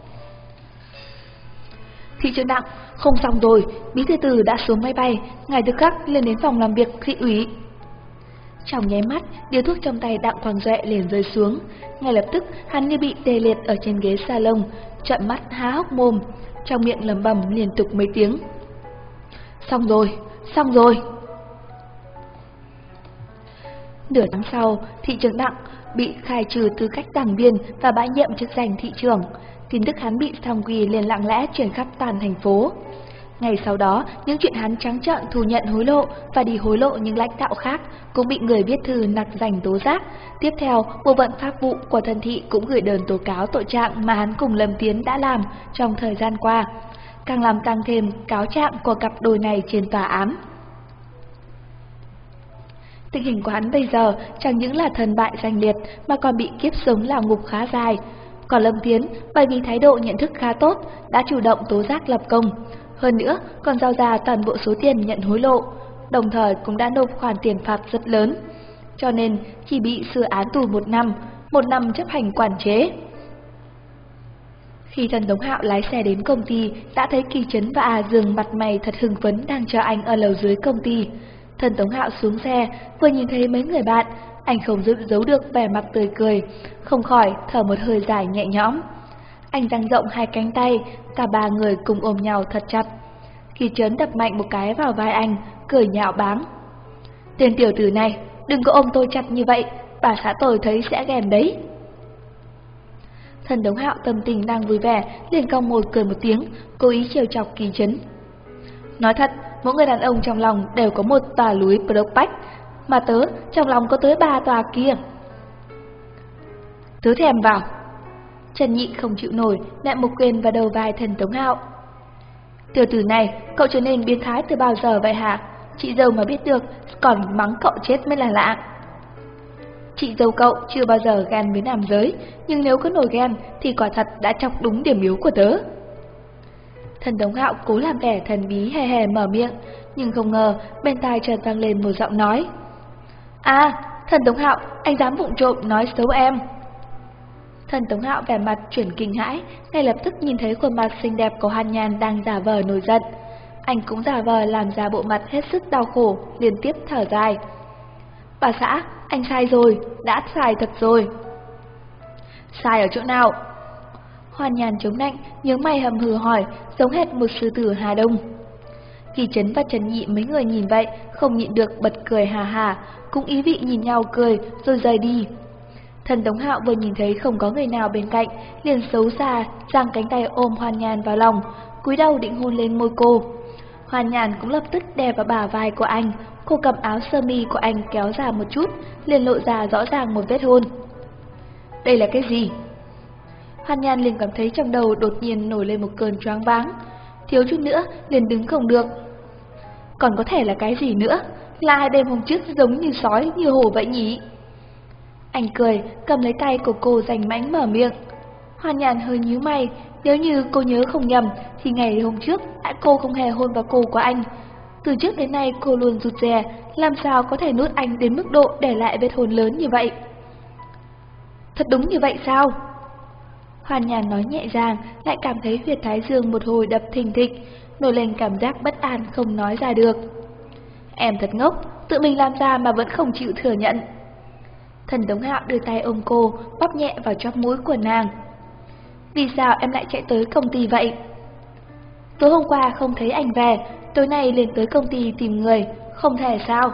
Speaker 1: Thị trưởng Đặng, không xong rồi, Bí Thư Từ đã xuống máy bay, ngài tức khắc lên đến phòng làm việc thị ủy. Trong nháy mắt, điếu thuốc trong tay Đặng Quang Duệ liền rơi xuống, ngay lập tức hắn như bị tê liệt ở trên ghế salon, trợn mắt há hốc mồm, trong miệng lẩm bẩm liên tục mấy tiếng. Xong rồi, xong rồi. Nửa tháng sau, thị trưởng Đặng bị khai trừ tư cách đảng viên và bãi nhiệm chức danh thị trưởng. Tin tức hắn bị song quy liền lặng lẽ truyền khắp toàn thành phố. Ngày sau đó, những chuyện hắn trắng trợn thu nhận hối lộ và đi hối lộ những lãnh đạo khác cũng bị người viết thư nặc danh tố giác. Tiếp theo, bộ phận pháp vụ của Thân Thị cũng gửi đơn tố cáo tội trạng mà hắn cùng Lâm Tiến đã làm trong thời gian qua, càng làm tăng thêm cáo trạng của cặp đôi này trên tòa án. Tình hình của hắn bây giờ chẳng những là thân bại danh liệt mà còn bị kiếp sống lao ngục khá dài. Còn Lâm Tiến, bởi vì thái độ nhận thức khá tốt, đã chủ động tố giác lập công. Hơn nữa, còn giao ra toàn bộ số tiền nhận hối lộ, đồng thời cũng đã nộp khoản tiền phạt rất lớn. Cho nên, chỉ bị xử án tù một năm, một năm chấp hành quản chế. Khi Thần Tống Hạo lái xe đến công ty, đã thấy Kỳ Trấn và A Dương mặt mày thật hưng phấn đang chờ anh ở lầu dưới công ty. Thần Tống Hạo xuống xe, vừa nhìn thấy mấy người bạn, anh không giữ giấu được vẻ mặt tươi cười, không khỏi thở một hơi dài nhẹ nhõm. Anh dang rộng hai cánh tay, cả ba người cùng ôm nhau thật chặt. Kỳ Trấn đập mạnh một cái vào vai anh, cười nhạo báng. Tên tiểu tử này, đừng có ôm tôi chặt như vậy, bà xã tôi thấy sẽ ghen đấy. Thần Tống Hạo tâm tình đang vui vẻ, liền cong môi cười một tiếng, cố ý trêu chọc Kỳ Trấn. Nói thật, mỗi người đàn ông trong lòng đều có một tòa núi Propac, mà tớ trong lòng có tới ba tòa kia. Tớ thèm vào. Trần Nhị không chịu nổi, nện một quyền vào đầu vai Thần Tống Hạo. Tiểu tử này, cậu trở nên biến thái từ bao giờ vậy hả? Chị dâu mà biết được, còn mắng cậu chết mới là lạ. Chị dâu cậu chưa bao giờ ghen với nam giới, nhưng nếu có nổi ghen thì quả thật đã chọc đúng điểm yếu của tớ. Thần Tống Hạo cố làm vẻ thần bí hề hề mở miệng, nhưng không ngờ bên tai chợt vang lên một giọng nói. À, Thần Tống Hạo, anh dám vụng trộm nói xấu em. Thần Tống Hạo vẻ mặt chuyển kinh hãi, ngay lập tức nhìn thấy khuôn mặt xinh đẹp của Hoàn Nhan đang giả vờ nổi giận. Anh cũng giả vờ làm ra bộ mặt hết sức đau khổ, liên tiếp thở dài. Bà xã, anh sai rồi, đã sai thật rồi. Sai ở chỗ nào? Hoàn Nhan chống nạnh, nhướng mày hầm hừ hỏi, giống hệt một sư tử Hà Đông. Kỳ Trấn và Trần Nhị mấy người nhìn vậy, không nhịn được bật cười hà hà, cũng ý vị nhìn nhau cười, rồi rời đi. Thần Tống Hạo vừa nhìn thấy không có người nào bên cạnh, liền xấu xa, giang cánh tay ôm Hoàn Nhan vào lòng, cúi đầu định hôn lên môi cô. Hoàn Nhan cũng lập tức đè vào bả vai của anh, cô cầm áo sơ mi của anh kéo ra một chút, liền lộ ra rõ ràng một vết hôn. Đây là cái gì? Hoàn Nhan liền cảm thấy trong đầu đột nhiên nổi lên một cơn choáng váng, thiếu chút nữa liền đứng không được. Còn có thể là cái gì nữa? Là hai đêm hôm trước giống như sói như hổ vậy nhỉ? Anh cười, cầm lấy tay của cô rành mãnh mở miệng. Hoàn Nhan hơi nhíu mày, nếu như cô nhớ không nhầm thì ngày hôm trước cô không hề hôn vào cổ của anh. Từ trước đến nay cô luôn rụt rè, làm sao có thể nuốt anh đến mức độ để lại vết hôn lớn như vậy? Thật đúng như vậy sao? Hoàn Nhan nói nhẹ nhàng, lại cảm thấy huyệt thái dương một hồi đập thình thịch, nổi lên cảm giác bất an không nói ra được. Em thật ngốc, tự mình làm ra mà vẫn không chịu thừa nhận. Thần Tống Hạo đưa tay ôm cô, bóp nhẹ vào chóp mũi của nàng. Vì sao em lại chạy tới công ty vậy? Tối hôm qua không thấy anh về, tối nay liền tới công ty tìm người, không thể sao?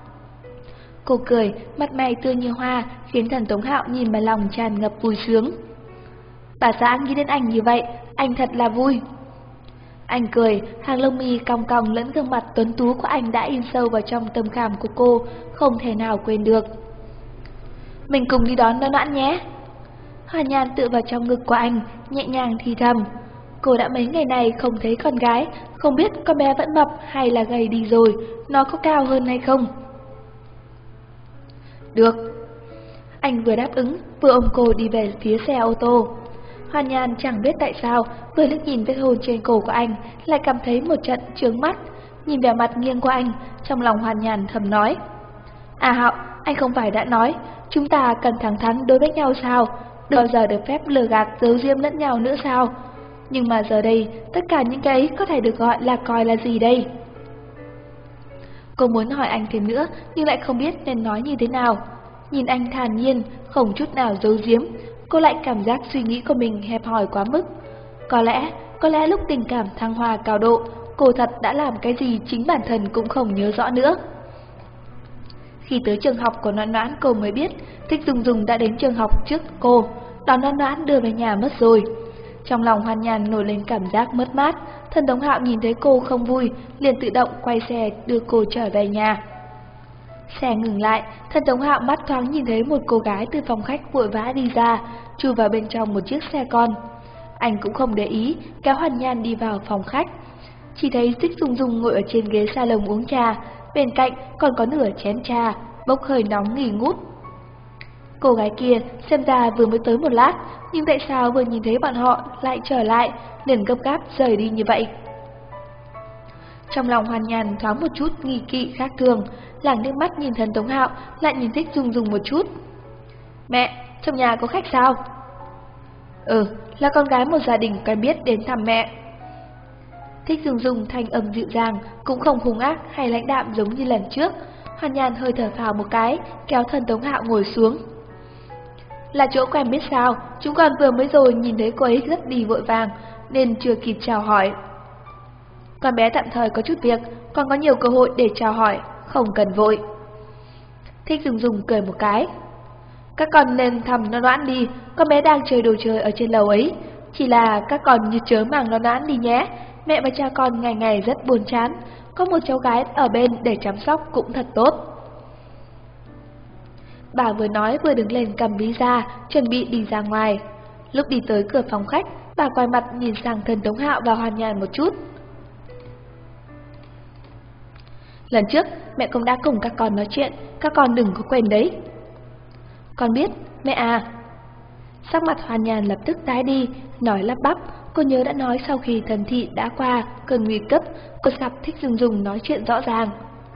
Speaker 1: Cô cười, mặt mày tươi như hoa, khiến Thần Tống Hạo nhìn mà lòng tràn ngập vui sướng. Bà xã nghĩ đến anh như vậy, anh thật là vui. Anh cười, hàng lông mi cong cong lẫn gương mặt tuấn tú của anh đã in sâu vào trong tâm khảm của cô, không thể nào quên được. Mình cùng đi đón Noãn Noãn nhé. Hoa Nhan tựa vào trong ngực của anh, nhẹ nhàng thì thầm. Cô đã mấy ngày này không thấy con gái, không biết con bé vẫn mập hay là gầy đi rồi, nó có cao hơn hay không. Được. Anh vừa đáp ứng, vừa ôm cô đi về phía xe ô tô. Hoa Nhan chẳng biết tại sao, vừa liếc nhìn vết hôn trên cổ của anh, lại cảm thấy một trận chướng mắt. Nhìn vẻ mặt nghiêng của anh, trong lòng Hoa Nhan thầm nói. À Hạo, anh không phải đã nói, chúng ta cần thẳng thắn đối với nhau sao? Đừng bao giờ được phép lừa gạt giấu giếm lẫn nhau nữa sao? Nhưng mà giờ đây, tất cả những cái ấy có thể được gọi là coi là gì đây? Cô muốn hỏi anh thêm nữa, nhưng lại không biết nên nói như thế nào. Nhìn anh thản nhiên, không chút nào giấu giếm, cô lại cảm giác suy nghĩ của mình hẹp hòi quá mức. Có lẽ, có lẽ lúc tình cảm thăng hoa cao độ, cô thật đã làm cái gì chính bản thân cũng không nhớ rõ nữa. Khi tới trường học của Noãn Noãn, cô mới biết Thích Dung Dung đã đến trường học trước cô, đón Noãn Noãn đưa về nhà mất rồi. Trong lòng Hoa Nhan nổi lên cảm giác mất mát. Thần Tống Hạo nhìn thấy cô không vui, liền tự động quay xe đưa cô trở về nhà. Xe ngừng lại, Thần Tống Hạo mắt thoáng nhìn thấy một cô gái từ phòng khách vội vã đi ra, chui vào bên trong một chiếc xe con. Anh cũng không để ý, kéo Hoa Nhan đi vào phòng khách. Chỉ thấy Thích Dung Dung ngồi ở trên ghế salon uống trà, bên cạnh còn có nửa chén trà, bốc hơi nóng nghỉ ngút. Cô gái kia xem ra vừa mới tới một lát, nhưng tại sao vừa nhìn thấy bọn họ lại trở lại, liền gấp gáp rời đi như vậy? Trong lòng Hoa Nhan thoáng một chút nghi kỵ khác thường, lảng nước mắt nhìn Thần Tống Hạo, lại nhìn Thích Dung Dung một chút. Mẹ, trong nhà có khách sao? Ừ, là con gái một gia đình quen biết đến thăm mẹ. Thích Dung Dung thanh âm dịu dàng, cũng không hung ác hay lãnh đạm giống như lần trước. Hoa Nhan hơi thở phào một cái, kéo Thần Tống Hạo ngồi xuống. Là chỗ quen biết sao, chúng con vừa mới rồi nhìn thấy cô ấy rất đi vội vàng, nên chưa kịp chào hỏi. Con bé tạm thời có chút việc, còn có nhiều cơ hội để chào hỏi, không cần vội. Thích Dung Dung cười một cái. Các con nên thăm Noãn Noãn đi, con bé đang chơi đồ chơi ở trên lầu ấy. Chỉ là các con như chớ màng Noãn Noãn đi nhé, mẹ và cha con ngày ngày rất buồn chán, có một cháu gái ở bên để chăm sóc cũng thật tốt. Bà vừa nói vừa đứng lên cầm ví ra, chuẩn bị đi ra ngoài. Lúc đi tới cửa phòng khách, bà quay mặt nhìn sang Thần Tống Hạo và Hoa Nhan một chút. Lần trước, mẹ cũng đã cùng các con nói chuyện, các con đừng có quên đấy. Con biết, mẹ à. Sắc mặt Hoa Nhan lập tức tái đi, nói lắp bắp. Cô nhớ đã nói sau khi Thần Thị đã qua cơn nguy cấp, cô sắp Thích Dung Dung nói chuyện rõ ràng.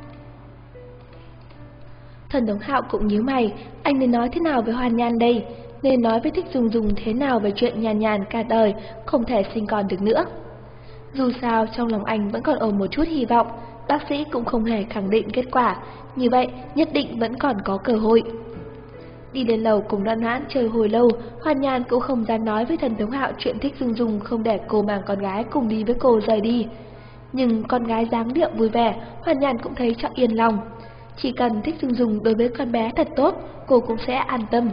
Speaker 1: Thần Tống Hạo cũng nhíu mày, anh nên nói thế nào với Hoa Nhan đây? Nên nói với Thích Dung Dung thế nào về chuyện nhàn nhàn cả đời, không thể sinh con được nữa? Dù sao trong lòng anh vẫn còn ôm một chút hy vọng, bác sĩ cũng không hề khẳng định kết quả, như vậy nhất định vẫn còn có cơ hội. Đi lên lầu cùng Noãn Noãn chơi hồi lâu, Hoa Nhan cũng không dám nói với Thần Tống Hạo chuyện Thích Dung Dung không để cô mang con gái cùng đi với cô rời đi. Nhưng con gái dáng điệu vui vẻ, Hoa Nhan cũng thấy cho yên lòng. Chỉ cần Thích Dung Dung đối với con bé thật tốt, cô cũng sẽ an tâm.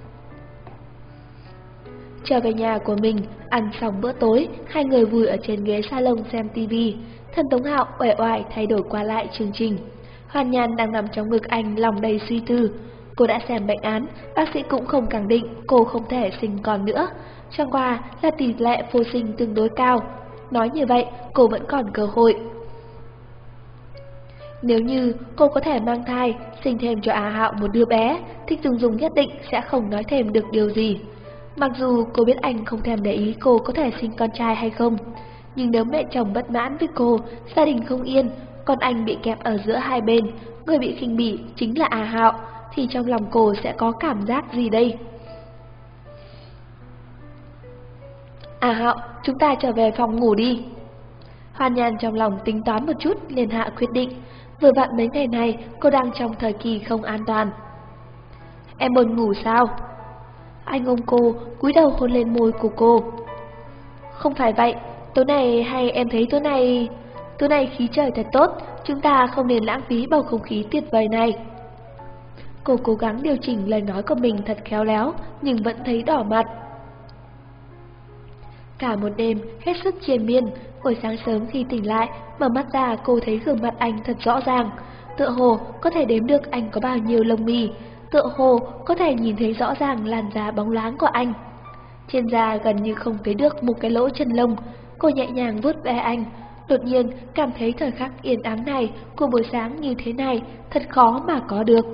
Speaker 1: Trở về nhà của mình, ăn xong bữa tối, hai người vui ở trên ghế salon xem tivi. Thần Tống Hạo uể oải thay đổi qua lại chương trình. Hoa Nhan đang nằm trong ngực anh, lòng đầy suy tư. Cô đã xem bệnh án, bác sĩ cũng không khẳng định cô không thể sinh con nữa. Chẳng qua là tỷ lệ vô sinh tương đối cao. Nói như vậy, cô vẫn còn cơ hội. Nếu như cô có thể mang thai, sinh thêm cho A Hạo một đứa bé, Thích Dung Dung nhất định sẽ không nói thêm được điều gì. Mặc dù cô biết anh không thèm để ý cô có thể sinh con trai hay không, nhưng nếu mẹ chồng bất mãn với cô, gia đình không yên, còn anh bị kẹp ở giữa hai bên, người bị khinh bỉ chính là A Hạo, thì trong lòng cô sẽ có cảm giác gì đây? A Hạo, chúng ta trở về phòng ngủ đi. Hoa Nhan trong lòng tính toán một chút, liền hạ quyết định. Vừa vặn mấy ngày này cô đang trong thời kỳ không an toàn. Em buồn ngủ sao? Anh ôm cô, cúi đầu hôn lên môi của cô. Không phải vậy, tối nay hay em thấy tối nay... Tối nay khí trời thật tốt, chúng ta không nên lãng phí bầu không khí tuyệt vời này. Cô cố gắng điều chỉnh lời nói của mình thật khéo léo, nhưng vẫn thấy đỏ mặt. Cả một đêm hết sức triền miên, Buổi sáng sớm khi tỉnh lại, mở mắt ra cô thấy gương mặt anh thật rõ ràng. Tựa hồ có thể đếm được anh có bao nhiêu lông mi, tựa hồ có thể nhìn thấy rõ ràng làn da bóng loáng của anh. Trên da gần như không thấy được một cái lỗ chân lông. Cô nhẹ nhàng vuốt ve anh, đột nhiên cảm thấy thời khắc yên ắng này của buổi sáng như thế này thật khó mà có được.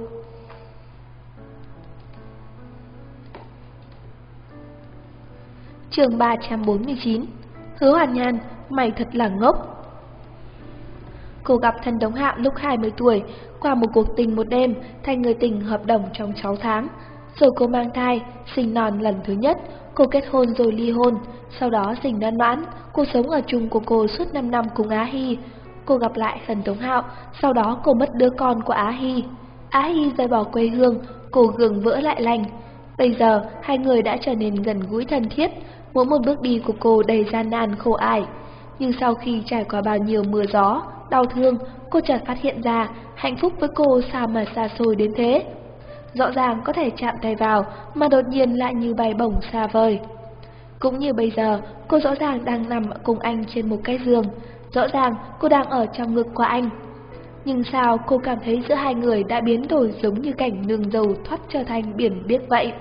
Speaker 1: Chương ba trăm bốn mươi chín. Hứa Hoàn Nhan, mày thật là ngốc. Cô gặp Thân Đống Hạo lúc hai mươi tuổi, qua một cuộc tình một đêm, thành người tình hợp đồng trong sáu tháng. Rồi cô mang thai, sinh non lần thứ nhất, cô kết hôn rồi ly hôn, sau đó sinh đoan noãn. Cuộc sống ở chung của cô suốt năm năm cùng Á Hy. Cô gặp lại Thân Đống Hạo, sau đó cô mất đứa con của Á Hy. Á Hy rời bỏ quê hương, cô gượng vỡ lại lành. Bây giờ, hai người đã trở nên gần gũi thân thiết, mỗi một bước đi của cô đầy gian nan khổ ải. Nhưng sau khi trải qua bao nhiêu mưa gió, đau thương, cô chợt phát hiện ra hạnh phúc với cô sao mà xa xôi đến thế. Rõ ràng có thể chạm tay vào, mà đột nhiên lại như bay bổng xa vời. Cũng như bây giờ, cô rõ ràng đang nằm cùng anh trên một cái giường, rõ ràng cô đang ở trong ngực của anh. Nhưng sao cô cảm thấy giữa hai người đã biến đổi giống như cảnh nương dâu thoát trở thành biển biếc vậy?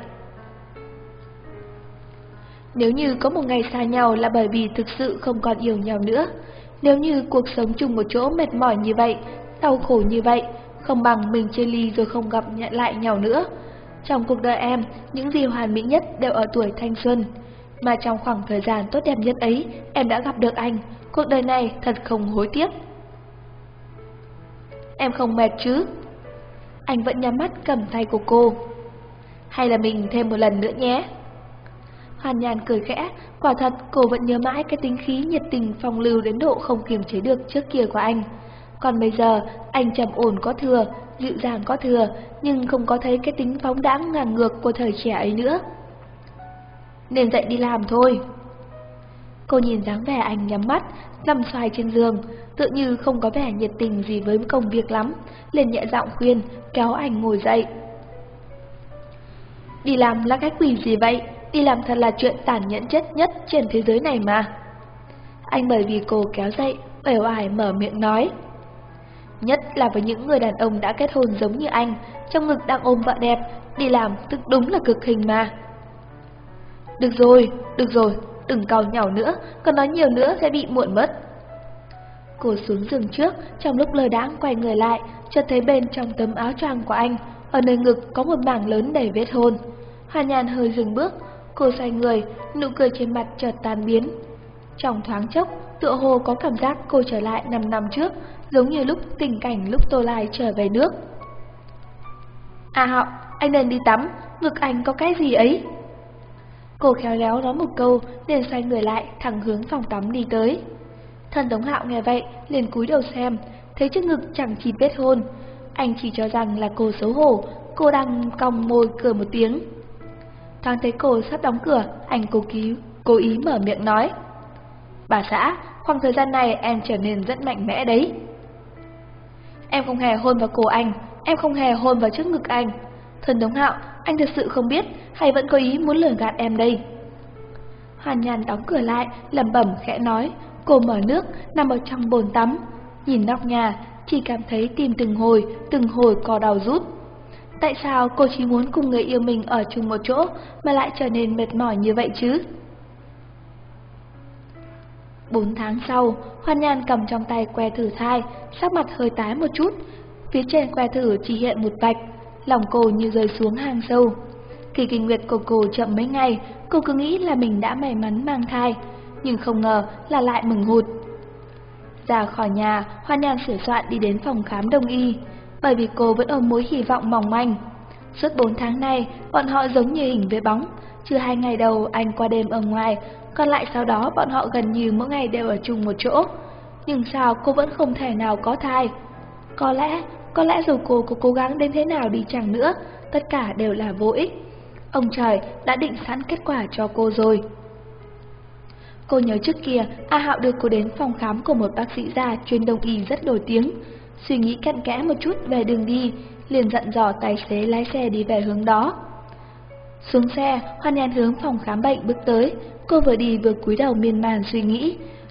Speaker 1: Nếu như có một ngày xa nhau là bởi vì thực sự không còn yêu nhau nữa, nếu như cuộc sống chung một chỗ mệt mỏi như vậy, đau khổ như vậy, không bằng mình chia ly rồi không gặp nhận lại nhau nữa. Trong cuộc đời em, những gì hoàn mỹ nhất đều ở tuổi thanh xuân. Mà trong khoảng thời gian tốt đẹp nhất ấy, em đã gặp được anh. Cuộc đời này thật không hối tiếc. Em không mệt chứ? Anh vẫn nhắm mắt cầm tay của cô. Hay là mình thêm một lần nữa nhé? Hoàn Nhan cười khẽ, quả thật cô vẫn nhớ mãi cái tính khí nhiệt tình phong lưu đến độ không kiềm chế được trước kia của anh. Còn bây giờ, anh trầm ổn có thừa, dịu dàng có thừa, nhưng không có thấy cái tính phóng đãng ngang ngược của thời trẻ ấy nữa. Nên dậy đi làm thôi. Cô nhìn dáng vẻ anh nhắm mắt, nằm xoài trên giường, tự như không có vẻ nhiệt tình gì với công việc lắm, liền nhẹ giọng khuyên, kéo anh ngồi dậy. Đi làm là cái quỷ gì vậy? Đi làm thật là chuyện tàn nhẫn chất nhất trên thế giới này mà. Anh bởi vì cô kéo dậy, uể oải mở miệng nói. Nhất là với những người đàn ông đã kết hôn giống như anh, trong ngực đang ôm vợ đẹp, đi làm tức đúng là cực hình mà. Được rồi, được rồi, đừng càu nhàu nữa, còn nói nhiều nữa sẽ bị muộn mất. Cô xuống giường trước, trong lúc lơ đãng quay người lại, chợt thấy bên trong tấm áo choàng của anh, ở nơi ngực có một mảng lớn đầy vết hôn. Hoàn Nhan hơi dừng bước, cô xoay người, nụ cười trên mặt chợt tan biến. Trong thoáng chốc, tựa hồ có cảm giác cô trở lại năm năm trước, giống như lúc tình cảnh lúc Tô Lai trở về nước. À Hạo, anh nên đi tắm, ngực anh có cái gì ấy? Cô khéo léo nói một câu, liền xoay người lại, thẳng hướng phòng tắm đi tới. Thân Đống Hạo nghe vậy, liền cúi đầu xem, thấy trước ngực chẳng chỉ vết hôn. Anh chỉ cho rằng là cô xấu hổ, cô đang cong môi cười một tiếng. Thoáng thấy cô sắp đóng cửa, anh cố cứu, cố ý mở miệng nói. Bà xã, khoảng thời gian này em trở nên rất mạnh mẽ đấy. Em không hề hôn vào cổ anh, em không hề hôn vào trước ngực anh. Thân Đống Hạo, anh thật sự không biết, hay vẫn có ý muốn lừa gạt em đây? Hoàn Nhan đóng cửa lại, lẩm bẩm khẽ nói. Cô mở nước, nằm ở trong bồn tắm, nhìn nóc nhà, chỉ cảm thấy tim từng hồi, từng hồi co đau rút. Tại sao cô chỉ muốn cùng người yêu mình ở chung một chỗ mà lại trở nên mệt mỏi như vậy chứ? Bốn tháng sau, Hoàn Nhan cầm trong tay que thử thai, sắc mặt hơi tái một chút. Phía trên que thử chỉ hiện một vạch, lòng cô như rơi xuống hang sâu. Kỳ kinh nguyệt của cô chậm mấy ngày, cô cứ nghĩ là mình đã may mắn mang thai, nhưng không ngờ là lại mừng hụt. Ra khỏi nhà, Hoàn Nhan sửa soạn đi đến phòng khám đông y, bởi vì cô vẫn ôm mối hy vọng mỏng manh. Suốt bốn tháng nay, bọn họ giống như hình với bóng, trừ hai ngày đầu anh qua đêm ở ngoài, còn lại sau đó bọn họ gần như mỗi ngày đều ở chung một chỗ. Nhưng sao cô vẫn không thể nào có thai? Có lẽ, có lẽ dù cô có cố gắng đến thế nào đi chăng nữa, tất cả đều là vô ích. Ông trời đã định sẵn kết quả cho cô rồi. Cô nhớ trước kia, A Hạo đưa cô đến phòng khám của một bác sĩ già chuyên đông y rất nổi tiếng. Suy nghĩ cặn kẽ một chút về đường đi, liền dặn dò tài xế lái xe đi về hướng đó. Xuống xe, Hoàn Nhan hướng phòng khám bệnh bước tới. Cô vừa đi vừa cúi đầu miên man suy nghĩ.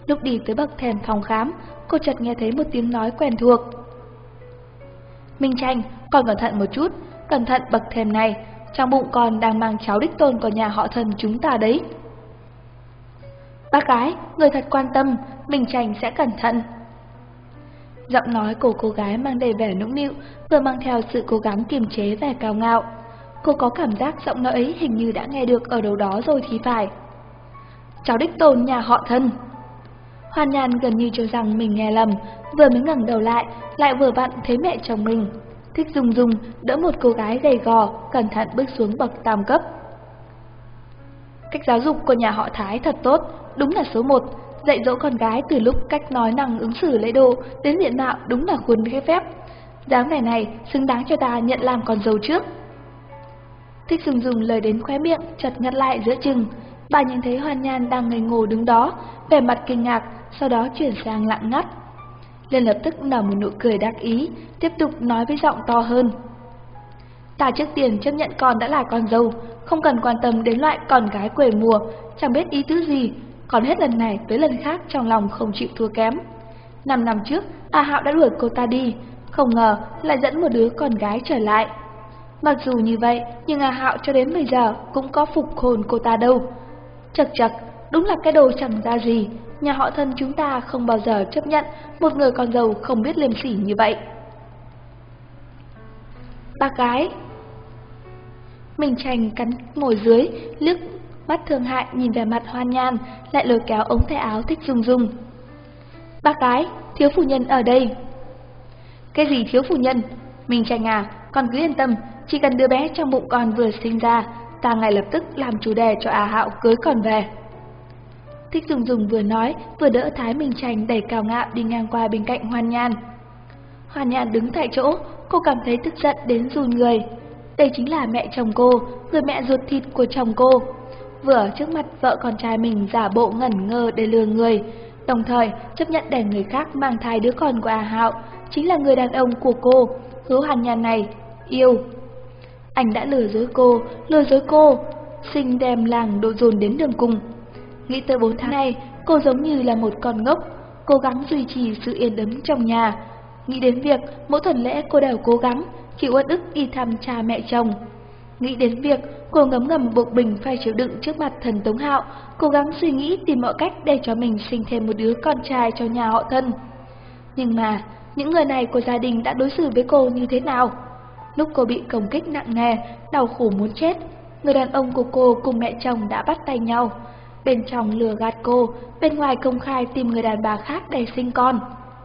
Speaker 1: Lúc đi tới bậc thềm phòng khám, cô chợt nghe thấy một tiếng nói quen thuộc. Minh Tranh, con cẩn thận một chút, cẩn thận bậc thềm này, trong bụng con đang mang cháu đích tôn của nhà họ Thần chúng ta đấy. Bác gái, người thật quan tâm, Minh Tranh sẽ cẩn thận. Giọng nói của cô gái mang đầy vẻ nũng nịu, vừa mang theo sự cố gắng kiềm chế vẻ cao ngạo. Cô có cảm giác giọng nói ấy hình như đã nghe được ở đâu đó rồi thì phải. Cháu đích tôn nhà họ Thần. Hoàn Nhan gần như cho rằng mình nghe lầm, vừa mới ngẩng đầu lại, lại vừa vặn thấy mẹ chồng mình. Thích Dung Dung đỡ một cô gái gầy gò, cẩn thận bước xuống bậc tam cấp. Cách giáo dục của nhà họ Thái thật tốt, đúng là số một, dạy dỗ con gái từ lúc cách nói năng ứng xử lễ độ đến diện mạo đúng là khuôn khế phép. Dáng này này xứng đáng cho ta nhận làm con dâu trước. Thích Dung Dung lời đến khóe miệng, chợt ngắt lại giữa chừng. Bà nhìn thấy Hoàn Nhan đang ngây ngô đứng đó, vẻ mặt kinh ngạc, sau đó chuyển sang lặng ngắt. Liền lập tức nở một nụ cười đắc ý, tiếp tục nói với giọng to hơn. Ta trước tiên chấp nhận con đã là con dâu, không cần quan tâm đến loại con gái quê mùa, chẳng biết ý tứ gì, còn hết lần này tới lần khác trong lòng không chịu thua kém. Năm năm trước, A Hạo đã đuổi cô ta đi, không ngờ lại dẫn một đứa con gái trở lại. Mặc dù như vậy, nhưng A Hạo cho đến bây giờ cũng có phục hồn cô ta đâu. Chật chật, đúng là cái đồ chẳng ra gì, nhà họ Thân chúng ta không bao giờ chấp nhận một người con dâu không biết liêm sỉ như vậy. Bác gái. Minh Tranh cắn ngồi dưới, liếc mắt thương hại nhìn về mặt Hoàn Nhan, lại lôi kéo ống tay áo Thích Dung Dung. Bác gái, thiếu phu nhân ở đây. Cái gì thiếu phu nhân? Minh Tranh à, con cứ yên tâm, chỉ cần đứa bé trong bụng con vừa sinh ra, ta ngay lập tức làm chủ đề cho A Hạo cưới con về. Thích Dung Dung vừa nói, vừa đỡ Thái Minh Tranh đẩy cao ngạo đi ngang qua bên cạnh Hoàn Nhan. Hoàn Nhan đứng tại chỗ, cô cảm thấy tức giận đến run người. Đây chính là mẹ chồng cô, người mẹ ruột thịt của chồng cô. Vừa ở trước mặt vợ con trai mình giả bộ ngẩn ngơ để lừa người, đồng thời chấp nhận để người khác mang thai đứa con của A Hạo, chính là người đàn ông của cô, Hứa Hoàn Nhan này, yêu. Anh đã lừa dối cô, lừa dối cô, sinh đem làng độ dồn đến đường cùng. Nghĩ tới bốn tháng này, cô giống như là một con ngốc, cố gắng duy trì sự yên ấm trong nhà. Nghĩ đến việc mỗi tuần lễ cô đều cố gắng, chịu uất ức đi thăm cha mẹ chồng. Nghĩ đến việc cô ngấm ngầm buộc mình phải chịu đựng trước mặt thần Tống Hạo, cố gắng suy nghĩ tìm mọi cách để cho mình sinh thêm một đứa con trai cho nhà họ Thân. Nhưng mà, những người này của gia đình đã đối xử với cô như thế nào? Lúc cô bị công kích nặng nề, đau khổ muốn chết, người đàn ông của cô cùng mẹ chồng đã bắt tay nhau. Bên trong lừa gạt cô, bên ngoài công khai tìm người đàn bà khác để sinh con.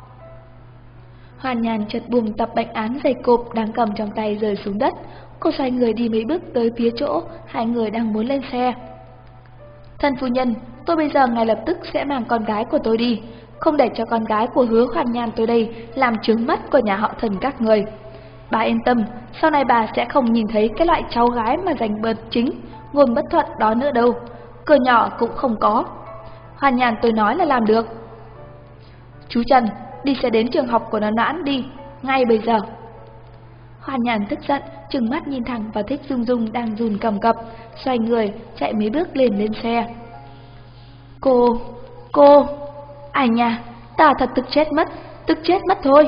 Speaker 1: Hoàn Nhan chợt buông tập bệnh án dày cộp đang cầm trong tay rơi xuống đất. Cô xoay người đi mấy bước tới phía chỗ hai người đang muốn lên xe. Thân phu nhân, tôi bây giờ ngay lập tức sẽ mang con gái của tôi đi, không để cho con gái của Hứa Hoàn Nhan tôi đây làm trướng mắt của nhà họ Thần các người. Bà yên tâm, sau này bà sẽ không nhìn thấy cái loại cháu gái mà giành bật chính, ngôn bất thuận đó nữa đâu. Cửa nhỏ cũng không có. Hoàn Nhan tôi nói là làm được. Chú Trần, đi xe đến trường học của nó Noãn đi, ngay bây giờ. Hoàn Nhan tức giận, trừng mắt nhìn thẳng vào Thích Dung Dung đang run cầm cập, xoay người, chạy mấy bước liền lên xe. Cô, cô, ai nha, ta thật tức chết mất, tức chết mất thôi.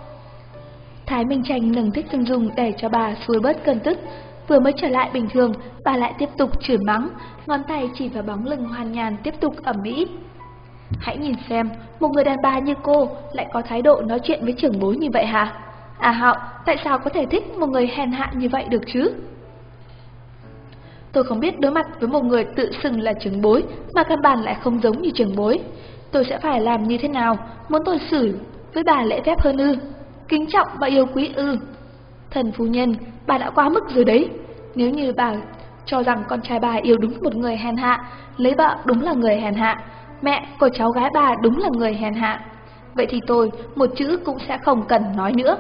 Speaker 1: Thái Minh Tranh nâng Thích Dung Dung để cho bà xuôi bớt cơn tức. Vừa mới trở lại bình thường, bà lại tiếp tục chửi mắng, ngón tay chỉ vào bóng lưng Hoàn Nhan tiếp tục ầm ĩ. Hãy nhìn xem, một người đàn bà như cô lại có thái độ nói chuyện với trưởng bối như vậy hả? À Hạo, tại sao có thể thích một người hèn hạ như vậy được chứ? Tôi không biết đối mặt với một người tự xưng là trưởng bối mà căn bản lại không giống như trưởng bối. Tôi sẽ phải làm như thế nào? Muốn tôi xử với bà lễ phép hơn ư? Kính trọng và yêu quý ư? Thần phu nhân, bà đã quá mức rồi đấy. Nếu như bà cho rằng con trai bà yêu đúng một người hèn hạ, lấy vợ đúng là người hèn hạ, mẹ của cháu gái bà đúng là người hèn hạ, vậy thì tôi một chữ cũng sẽ không cần nói nữa.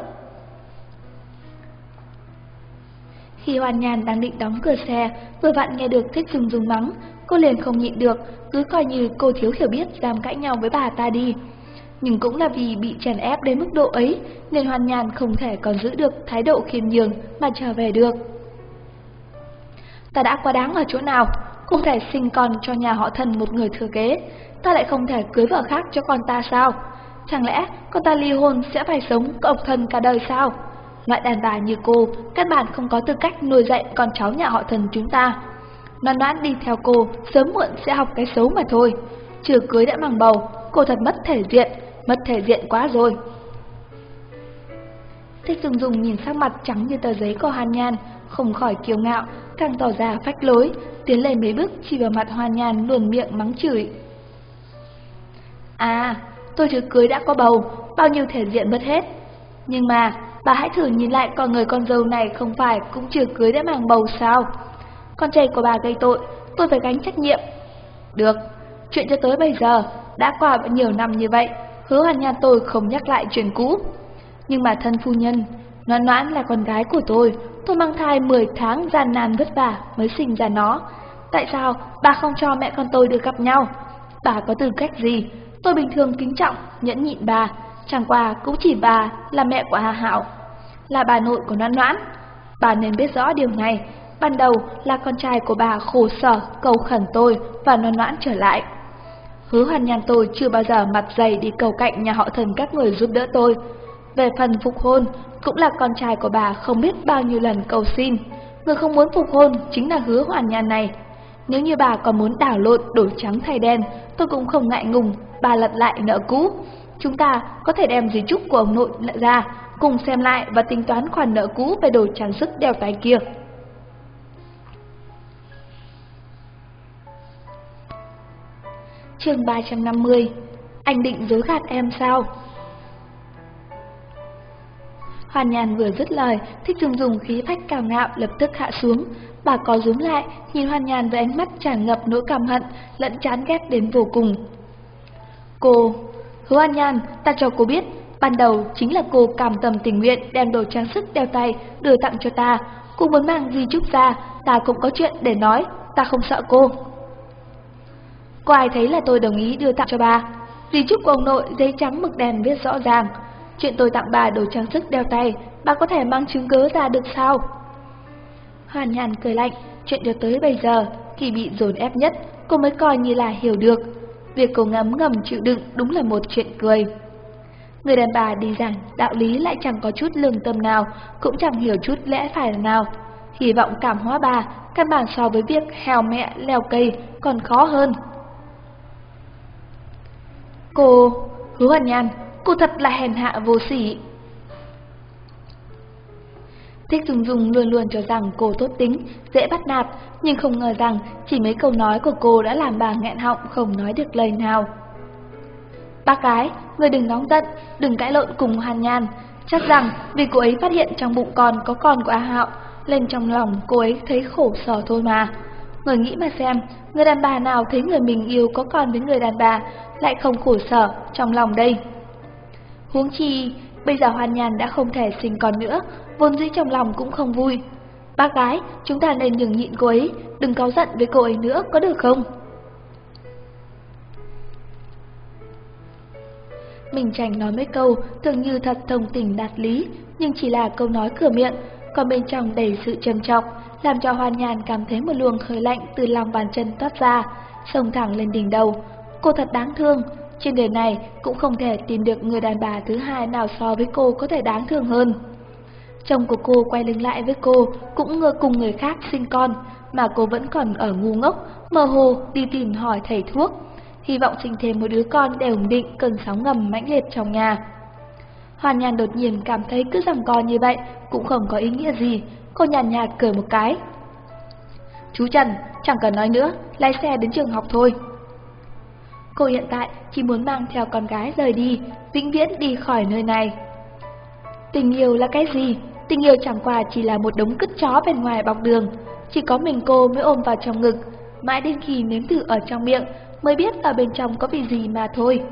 Speaker 1: Khi Hoàn Nhan đang định đóng cửa xe, vừa vặn nghe được Thích Dung Dung mắng, cô liền không nhịn được, cứ coi như cô thiếu hiểu biết dám cãi nhau với bà ta đi. Nhưng cũng là vì bị chèn ép đến mức độ ấy, nên Hoàn Nhan không thể còn giữ được thái độ khiêm nhường mà trở về được. Ta đã quá đáng ở chỗ nào? không thể sinh con cho nhà họ Thần một người thừa kế, ta lại không thể cưới vợ khác cho con ta sao? Chẳng lẽ con ta ly hôn sẽ phải sống độc thân cả đời sao? Loại đàn bà như cô căn bản không có tư cách nuôi dạy con cháu nhà họ Thần chúng ta. Noãn Noãn đi theo cô sớm muộn sẽ học cái xấu mà thôi. Chưa cưới đã mang bầu, cô thật mất thể diện, mất thể diện quá rồi. Thích Dung Dung nhìn sắc mặt trắng như tờ giấy của Hoàn Nhan, không khỏi kiêu ngạo, càng tỏ ra phách lối, tiến lên mấy bước chỉ vào mặt Hoàn Nhan luồn miệng mắng chửi. À, tôi chưa cưới đã có bầu, bao nhiêu thể diện mất hết. Nhưng mà, bà hãy thử nhìn lại con người con dâu này không phải cũng chưa cưới đã mang bầu sao? Con trai của bà gây tội, tôi phải gánh trách nhiệm. Được, chuyện cho tới bây giờ, đã qua nhiều năm như vậy, Hứa Hoàn Nhan tôi không nhắc lại chuyện cũ. Nhưng mà thân phu nhân, Noãn Noãn là con gái của tôi, tôi mang thai mười tháng gian nan vất vả mới sinh ra nó. Tại sao bà không cho mẹ con tôi được gặp nhau? Bà có tư cách gì? Tôi bình thường kính trọng, nhẫn nhịn bà, chẳng qua cũng chỉ bà là mẹ của Hà Hạo, là bà nội của Noãn Noãn. Bà nên biết rõ điều này, ban đầu là con trai của bà khổ sở cầu khẩn tôi và Noãn Noãn trở lại. Hứa Hoàn Nhan tôi chưa bao giờ mặt dày đi cầu cạnh nhà họ Thần các người giúp đỡ tôi. Về phần phục hôn, cũng là con trai của bà không biết bao nhiêu lần cầu xin. Người không muốn phục hôn chính là Hứa Hoàn Nhan này. Nếu như bà còn muốn đảo lộn đổi trắng thay đen, tôi cũng không ngại ngùng, bà lật lại nợ cũ. Chúng ta có thể đem di chúc của ông nội ra, cùng xem lại và tính toán khoản nợ cũ về đồ trang sức đeo tay kia. Chương ba trăm năm mươi. Anh định dối gạt em sao? Hoàn Nhan vừa dứt lời, Thích Dung Dung khí phách cao ngạo lập tức hạ xuống. Bà có rúm lại, nhìn Hoàn Nhan với ánh mắt tràn ngập nỗi căm hận, lẫn chán ghét đến vô cùng. Cô, Hứa Hoàn Nhan, ta cho cô biết, ban đầu chính là cô cam tâm tình nguyện đem đồ trang sức đeo tay đưa tặng cho ta. Cô muốn mang di chúc ra, ta cũng có chuyện để nói, ta không sợ cô. Có ai thấy là tôi đồng ý đưa tặng cho bà? Di chúc của ông nội giấy trắng mực đen viết rõ ràng. Chuyện tôi tặng bà đồ trang sức đeo tay, bà có thể mang chứng cứ ra được sao? Hoàn Nhan cười lạnh, chuyện cho tới bây giờ, khi bị dồn ép nhất, cô mới coi như là hiểu được. Việc cô ngấm ngầm chịu đựng đúng là một chuyện cười. Người đàn bà đi giảng đạo lý lại chẳng có chút lương tâm nào, cũng chẳng hiểu chút lẽ phải nào. Hy vọng cảm hóa bà, căn bản so với việc heo mẹ leo cây còn khó hơn. Cô, Hứa Hoàn Nhan, cô thật là hèn hạ vô sỉ. Thích Dung Dung luôn luôn cho rằng cô tốt tính, dễ bắt nạt, nhưng không ngờ rằng chỉ mấy câu nói của cô đã làm bà nghẹn họng không nói được lời nào. Bác gái, người đừng nóng giận, đừng cãi lộn cùng Hoàn Nhan. Chắc rằng vì cô ấy phát hiện trong bụng con có con của A Hạo, lên trong lòng cô ấy thấy khổ sở thôi mà. Người nghĩ mà xem, người đàn bà nào thấy người mình yêu có con với người đàn bà lại không khổ sở trong lòng đây. Huống chi, bây giờ Hoàn Nhan đã không thể sinh con nữa, vốn dĩ trong lòng cũng không vui. Bác gái, chúng ta nên nhường nhịn cô ấy, đừng cáu giận với cô ấy nữa, có được không? Mình Trành nói mấy câu, tưởng như thật thông tình đạt lý, nhưng chỉ là câu nói cửa miệng, còn bên trong đầy sự trầm trọng, làm cho Hoàn Nhan cảm thấy một luồng hơi lạnh từ lòng bàn chân toát ra, xông thẳng lên đỉnh đầu. Cô thật đáng thương, trên đời này cũng không thể tìm được người đàn bà thứ hai nào so với cô có thể đáng thương hơn. Chồng của cô quay lưng lại với cô, cũng ngờ cùng người khác sinh con, mà cô vẫn còn ở ngu ngốc, mơ hồ đi tìm hỏi thầy thuốc, hy vọng sinh thêm một đứa con để ổn định cơn sóng ngầm mãnh liệt trong nhà. Hoàn Nhan đột nhiên cảm thấy cứ giằng co như vậy cũng không có ý nghĩa gì, cô nhàn nhạt, nhạt cười một cái. Chú Trần, chẳng cần nói nữa, lái xe đến trường học thôi. Cô hiện tại chỉ muốn mang theo con gái rời đi, vĩnh viễn đi khỏi nơi này. Tình yêu là cái gì? Tình yêu chẳng qua chỉ là một đống cứt chó bên ngoài bọc đường, chỉ có mình cô mới ôm vào trong ngực, mãi đến khi nếm thử ở trong miệng mới biết ở bên trong có vị gì mà thôi.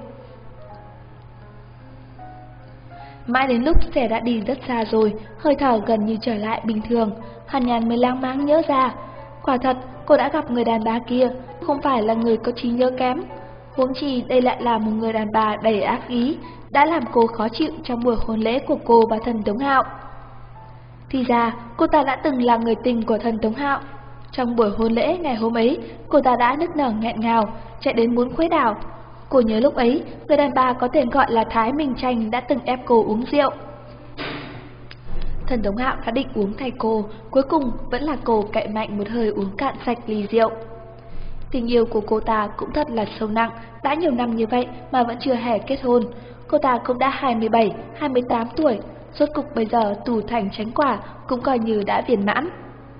Speaker 1: Mãi đến lúc xe đã đi rất xa rồi, hơi thở gần như trở lại bình thường, Hoàn Nhan mới lang máng nhớ ra. Quả thật, cô đã gặp người đàn bà kia, không phải là người có trí nhớ kém. Huống chi đây lại là một người đàn bà đầy ác ý, đã làm cô khó chịu trong buổi hôn lễ của cô và thần Tống Hạo. Thì ra, cô ta đã từng là người tình của thần Tống Hạo. Trong buổi hôn lễ ngày hôm ấy, cô ta đã nức nở nghẹn ngào, chạy đến muốn khuấy đảo. Cô nhớ lúc ấy, người đàn bà có tên gọi là Thái Minh Tranh đã từng ép cô uống rượu. Thần Tống Hạo đã định uống thay cô, cuối cùng vẫn là cô cậy mạnh một hơi uống cạn sạch ly rượu. Tình yêu của cô ta cũng thật là sâu nặng, đã nhiều năm như vậy mà vẫn chưa hề kết hôn. Cô ta cũng đã hai mươi bảy, hai mươi tám tuổi, rốt cục bây giờ tù thành tránh quả cũng coi như đã viên mãn.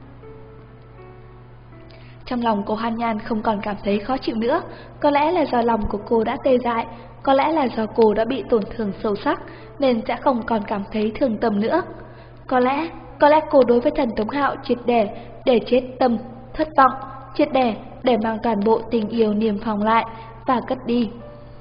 Speaker 1: Trong lòng cô Hoan Nhan không còn cảm thấy khó chịu nữa, có lẽ là do lòng của cô đã tê dại, có lẽ là do cô đã bị tổn thương sâu sắc nên sẽ không còn cảm thấy thương tâm nữa. Có lẽ, có lẽ cô đối với Thần Tống Hạo triệt để để chết tâm, thất vọng, triệt để để mang toàn bộ tình yêu niềm phòng lại và cất đi.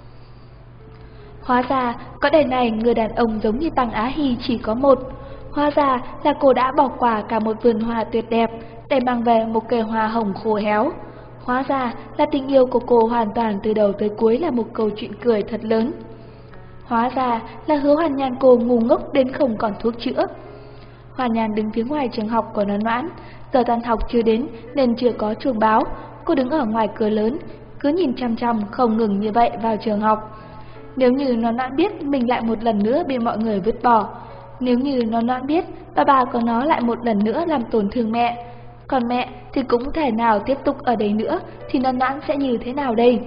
Speaker 1: Hóa ra, có đời này người đàn ông giống như Tăng Á Hy chỉ có một. Hóa ra là cô đã bỏ qua cả một vườn hoa tuyệt đẹp để mang về một cây hoa hồng khô héo. Hóa ra là tình yêu của cô hoàn toàn từ đầu tới cuối là một câu chuyện cười thật lớn. Hóa ra là Hứa Hoan Nhan cô ngu ngốc đến không còn thuốc chữa. Hoan Nhan đứng phía ngoài trường học của Noãn Noãn, giờ tan học chưa đến nên chưa có chuông báo. Cô đứng ở ngoài cửa lớn, cứ nhìn chăm chăm không ngừng như vậy vào trường học. Nếu như Noãn Noãn biết mình lại một lần nữa bị mọi người vứt bỏ, nếu như Noãn Noãn biết bà bà của nó lại một lần nữa làm tổn thương mẹ, còn mẹ thì cũng thể nào tiếp tục ở đây nữa, thì Noãn Noãn sẽ như thế nào đây?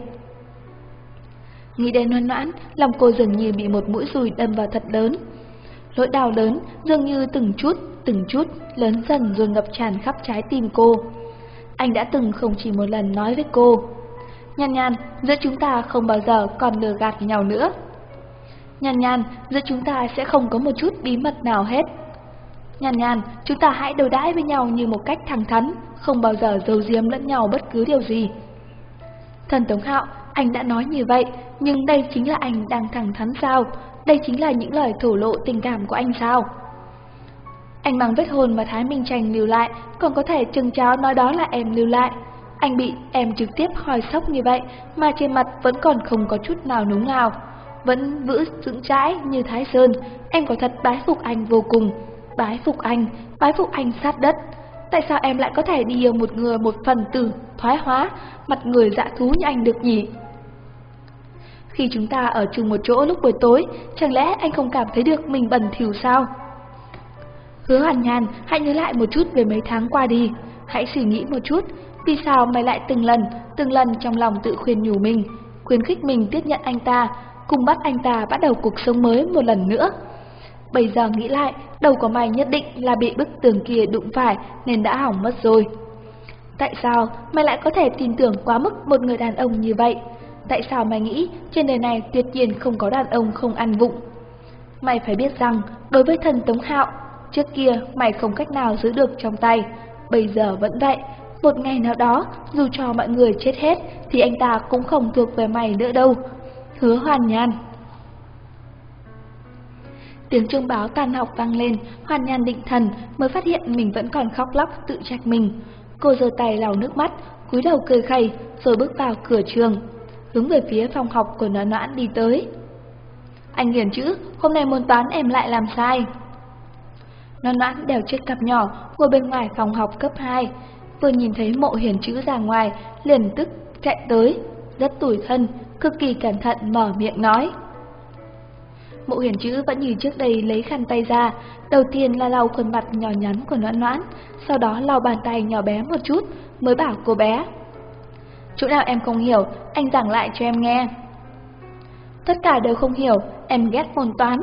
Speaker 1: Nghĩ đến Noãn Noãn, lòng cô dường như bị một mũi dùi đâm vào thật lớn. Nỗi đau lớn dường như từng chút, từng chút lớn dần rồi ngập tràn khắp trái tim cô. Anh đã từng không chỉ một lần nói với cô: Nhan Nhan, giữa chúng ta không bao giờ còn lừa gạt nhau nữa. Nhan Nhan, giữa chúng ta sẽ không có một chút bí mật nào hết. Nhan Nhan, chúng ta hãy đối đãi với nhau như một cách thẳng thắn, không bao giờ giấu giếm lẫn nhau bất cứ điều gì. Thần Tống Hạo, anh đã nói như vậy, nhưng đây chính là anh đang thẳng thắn sao? Đây chính là những lời thổ lộ tình cảm của anh sao? Anh mang vết hôn mà Thái Minh Tranh lưu lại, còn có thể chừng cháo nói đó là em lưu lại. Anh bị em trực tiếp hỏi sốc như vậy mà trên mặt vẫn còn không có chút nào núng nào, vẫn vững vững chãi như Thái Sơn. Em có thật bái phục anh vô cùng, bái phục anh, bái phục anh sát đất. Tại sao em lại có thể đi yêu một người một phần tử thoái hóa, mặt người dã thú như anh được nhỉ? Khi chúng ta ở chung một chỗ lúc buổi tối, chẳng lẽ anh không cảm thấy được mình bẩn thỉu sao? Hứa Hoan Nhan, hãy nhớ lại một chút về mấy tháng qua đi. Hãy suy nghĩ một chút, vì sao mày lại từng lần, từng lần trong lòng tự khuyên nhủ mình, khuyến khích mình tiếp nhận anh ta, cùng bắt anh ta bắt đầu cuộc sống mới một lần nữa. Bây giờ nghĩ lại, đầu của mày nhất định là bị bức tường kia đụng phải nên đã hỏng mất rồi. Tại sao mày lại có thể tin tưởng quá mức một người đàn ông như vậy? Tại sao mày nghĩ trên đời này tuyệt nhiên không có đàn ông không ăn vụng? Mày phải biết rằng, đối với Thần Tống Hạo, trước kia mày không cách nào giữ được trong tay, bây giờ vẫn vậy. Một ngày nào đó, dù cho mọi người chết hết, thì anh ta cũng không thuộc về mày nữa đâu. Hứa Hoan Nhan. Tiếng chuông báo tan học vang lên, Hoan Nhan định thần mới phát hiện mình vẫn còn khóc lóc tự trách mình. Cô giơ tay lau nước mắt, cúi đầu cười khẩy rồi bước vào cửa trường, hướng về phía phòng học của Noãn Noãn đi tới. Anh Hiền chữ, hôm nay môn toán em lại làm sai. Noãn Noãn đeo chiếc cặp nhỏ ngồi bên ngoài phòng học cấp hai, vừa nhìn thấy Mộ Hiền chữ ra ngoài liền tức chạy tới, rất tủi thân, cực kỳ cẩn thận mở miệng nói. Mộ Hiền chữ vẫn như trước đây lấy khăn tay ra, đầu tiên là lau khuôn mặt nhỏ nhắn của Noãn Noãn, sau đó lau bàn tay nhỏ bé một chút, mới bảo cô bé: chỗ nào em không hiểu, anh giảng lại cho em nghe. Tất cả đều không hiểu, em ghét môn toán.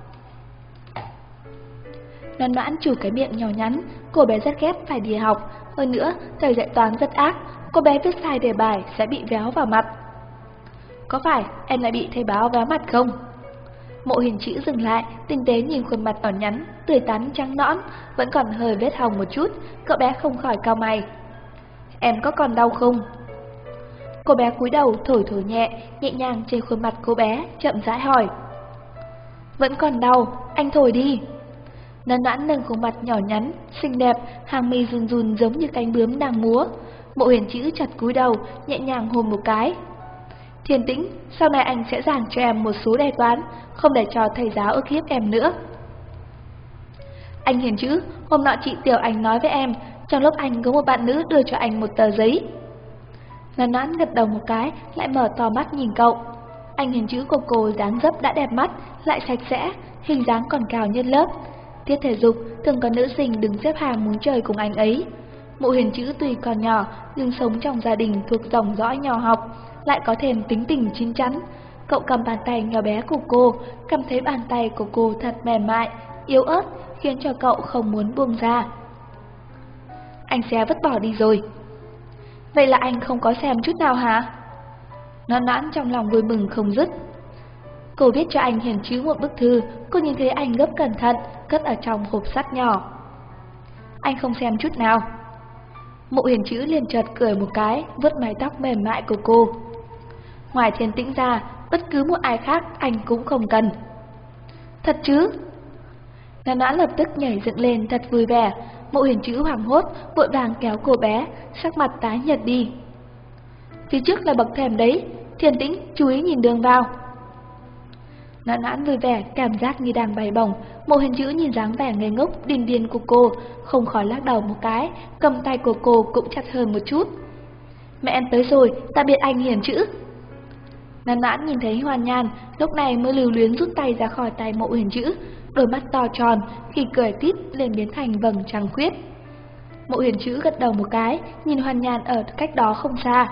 Speaker 1: Noãn Noãn chù cái miệng nhỏ nhắn, cô bé rất ghét phải đi học, hơn nữa thầy dạy toán rất ác, cô bé viết sai đề bài sẽ bị véo vào mặt. Có phải em lại bị thầy báo véo mặt không? Mộ Hiền chữ dừng lại, tinh tế nhìn khuôn mặt nhỏ nhắn, tươi tắn trắng nõn, vẫn còn hơi vết hồng một chút, cậu bé không khỏi cau mày. Em có còn đau không? Cô bé cúi đầu thổi thổi nhẹ, nhẹ nhàng trên khuôn mặt cô bé, chậm rãi hỏi. Vẫn còn đau, anh thổi đi. Noãn Noãn nâng khuôn mặt nhỏ nhắn, xinh đẹp, hàng mi run run giống như cánh bướm đang múa. Mộ Hiền chữ chặt cúi đầu, nhẹ nhàng hôn một cái. Thiên Tĩnh, sau này anh sẽ giảng cho em một số đề toán, không để cho thầy giáo ức hiếp em nữa. Anh Hiền chữ, hôm nọ chị Tiểu Anh nói với em, Trong lúc anh có một bạn nữ đưa cho anh một tờ giấy. Noãn Noãn gật đầu một cái, lại mở to mắt nhìn cậu. Anh Hiền Chữ của cô dáng dấp đã đẹp mắt, lại sạch sẽ, hình dáng còn cao nhất lớp. Tiết thể dục thường có nữ sinh đứng xếp hàng muốn chơi cùng anh ấy. Mộ Hiền Chữ tuy còn nhỏ nhưng sống trong gia đình thuộc dòng dõi nho học, lại có thêm tính tình chín chắn. Cậu cầm bàn tay nhỏ bé của cô, cảm thấy bàn tay của cô thật mềm mại, yếu ớt, khiến cho cậu không muốn buông ra. Anh sẽ vứt bỏ đi rồi. Vậy là anh không có xem chút nào hả? Noãn Noãn trong lòng vui mừng không dứt. Cô viết cho anh Hiền Chữ một bức thư, cô nhìn thấy anh gấp cẩn thận, cất ở trong hộp sắt nhỏ. Anh không xem chút nào. Mộ Hiền Chữ liền chợt cười một cái, vuốt mái tóc mềm mại của cô. Ngoài Thiên Tĩnh ra, bất cứ một ai khác anh cũng không cần. Thật chứ? Noãn Noãn lập tức nhảy dựng lên thật vui vẻ. Mộ Hiền Chữ hoảng hốt, vội vàng kéo cô bé, sắc mặt tái nhợt đi. Phía trước là bậc thềm đấy, Thiên Tĩnh chú ý nhìn đường vào. Noãn Noãn vui vẻ, cảm giác như đang bay bổng. Mộ Hiền Chữ nhìn dáng vẻ ngây ngốc điên điên của cô, không khỏi lắc đầu một cái, cầm tay của cô cũng chặt hơn một chút. Mẹ em tới rồi, tạm biệt anh Hiền Chữ. Noãn Noãn nhìn thấy Hoàn Nhan, lúc này mới lưu luyến rút tay ra khỏi tay Mộ Hiền Chữ, đôi mắt to tròn, khi cười tít lên biến thành vầng trăng khuyết. Mộ Hiền Chữ gật đầu một cái, nhìn Hoàn Nhan ở cách đó không xa.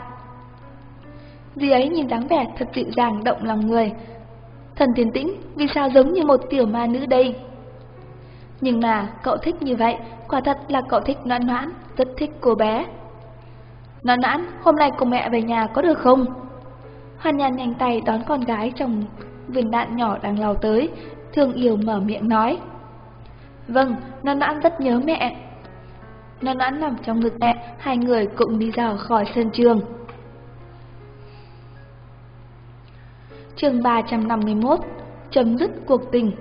Speaker 1: Dì ấy nhìn dáng vẻ thật dịu dàng động lòng người. Thần Thiên Tĩnh vì sao giống như một tiểu ma nữ đây? Nhưng mà cậu thích như vậy, quả thật là cậu thích Noãn Noãn, rất thích cô bé. Noãn Noãn, hôm nay cùng mẹ về nhà có được không? Hoàn Nhan nhanh tay đón con gái trong viên đạn nhỏ đang lao tới, thương yêu mở miệng nói. Vâng, Noãn Noãn rất nhớ mẹ. Noãn Noãn nằm trong ngực mẹ, hai người cùng đi ra khỏi sân trường. Chương ba trăm năm mươi mốt, chấm dứt cuộc tình.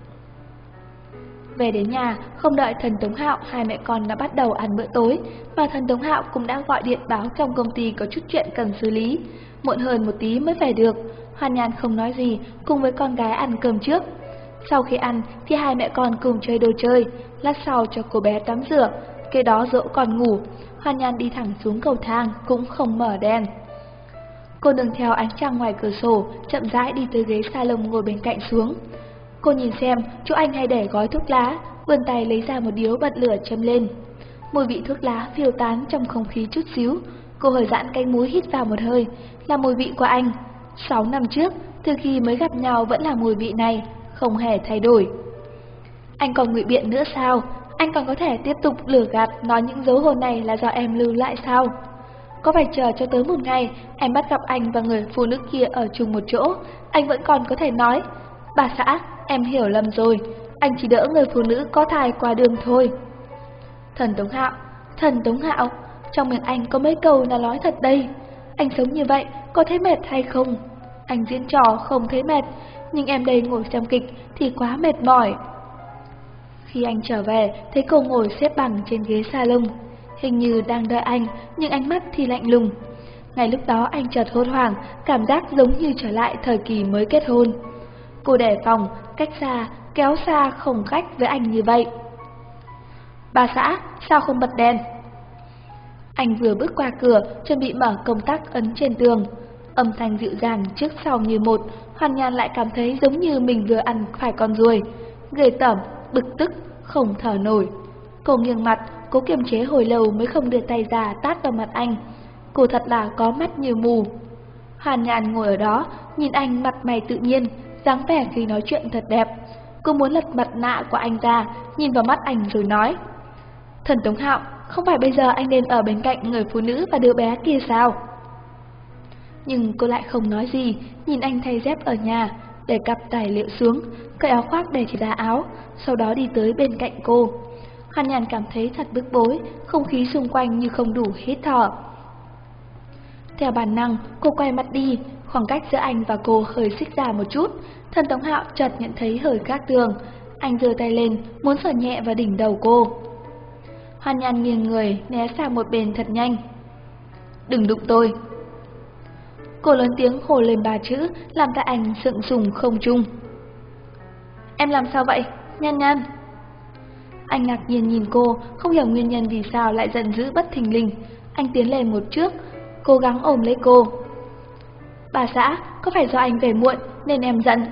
Speaker 1: Về đến nhà, không đợi Thần Tống Hạo, hai mẹ con đã bắt đầu ăn bữa tối, mà Thần Tống Hạo cũng đã gọi điện báo trong công ty có chút chuyện cần xử lý, muộn hơn một tí mới về được. Hoàn Nhan không nói gì, cùng với con gái ăn cơm trước. Sau khi ăn thì hai mẹ con cùng chơi đồ chơi, lát sau cho cô bé tắm rửa, kế đó dỗ con ngủ. Hoàn Nhan đi thẳng xuống cầu thang, cũng không mở đèn. Cô nương theo ánh trăng ngoài cửa sổ, chậm rãi đi tới ghế salon ngồi bên cạnh xuống. Cô nhìn xem chỗ anh hay để gói thuốc lá, vươn tay lấy ra một điếu bật lửa châm lên. Mùi vị thuốc lá phiêu tán trong không khí chút xíu. Cô hơi giãn cánh mũi hít vào một hơi, là mùi vị của anh. Sáu năm trước, từ khi mới gặp nhau vẫn là mùi vị này, không hề thay đổi. Anh còn ngụy biện nữa sao? Anh còn có thể tiếp tục lừa gạt nói những dấu hôn này là do em lưu lại sao? Có phải chờ cho tới một ngày em bắt gặp anh và người phụ nữ kia ở chung một chỗ, anh vẫn còn có thể nói, bà xã, em hiểu lầm rồi, anh chỉ đỡ người phụ nữ có thai qua đường thôi. Thần Tống Hạo, Thần Tống Hạo, trong miệng anh có mấy câu là nói thật đây. Anh sống như vậy có thấy mệt hay không? Anh diễn trò không thấy mệt, nhưng em đây ngồi xem kịch thì quá mệt mỏi. Khi anh trở về, thấy cô ngồi xếp bằng trên ghế salon, hình như đang đợi anh, nhưng ánh mắt thì lạnh lùng. Ngay lúc đó anh chợt hốt hoảng, cảm giác giống như trở lại thời kỳ mới kết hôn. Cô đề phòng, cách xa, kéo xa không cách với anh như vậy. Bà xã, sao không bật đèn? Anh vừa bước qua cửa, chuẩn bị mở công tắc ấn trên tường. Âm thanh dịu dàng trước sau như một, Hoàn Nhan lại cảm thấy giống như mình vừa ăn phải con ruồi. Ghê tởm, bực tức, không thở nổi. Cô nghiêng mặt, cố kiềm chế hồi lâu mới không đưa tay ra tát vào mặt anh. Cô thật là có mắt như mù. Hoàn Nhan ngồi ở đó, nhìn anh mặt mày tự nhiên, dáng vẻ khi nói chuyện thật đẹp. Cô muốn lật mặt nạ của anh ra, nhìn vào mắt anh rồi nói. Thần Tống Hạo, không phải bây giờ anh nên ở bên cạnh người phụ nữ và đứa bé kia sao? Nhưng cô lại không nói gì, nhìn anh thay dép ở nhà, để cặp tài liệu xuống, cởi áo khoác để chỉ ra áo, sau đó đi tới bên cạnh cô. Hoàn Nhan cảm thấy thật bức bối, không khí xung quanh như không đủ hít thở. Theo bản năng, cô quay mặt đi, khoảng cách giữa anh và cô hơi xích ra một chút. Thần Tống Hạo chợt nhận thấy hơi khác thường, anh giơ tay lên, muốn sờ nhẹ vào đỉnh đầu cô. Hoàn Nhan nghiêng người, né sang một bên thật nhanh. Đừng đụng tôi. Cô lớn tiếng hồ lên ba chữ, làm tại anh sượng sùng không trung. Em làm sao vậy, Nhan Nhan? Anh ngạc nhiên nhìn cô, không hiểu nguyên nhân vì sao lại giận dữ bất thình lình. Anh tiến lên một trước, cố gắng ôm lấy cô. Bà xã, có phải do anh về muộn nên em giận?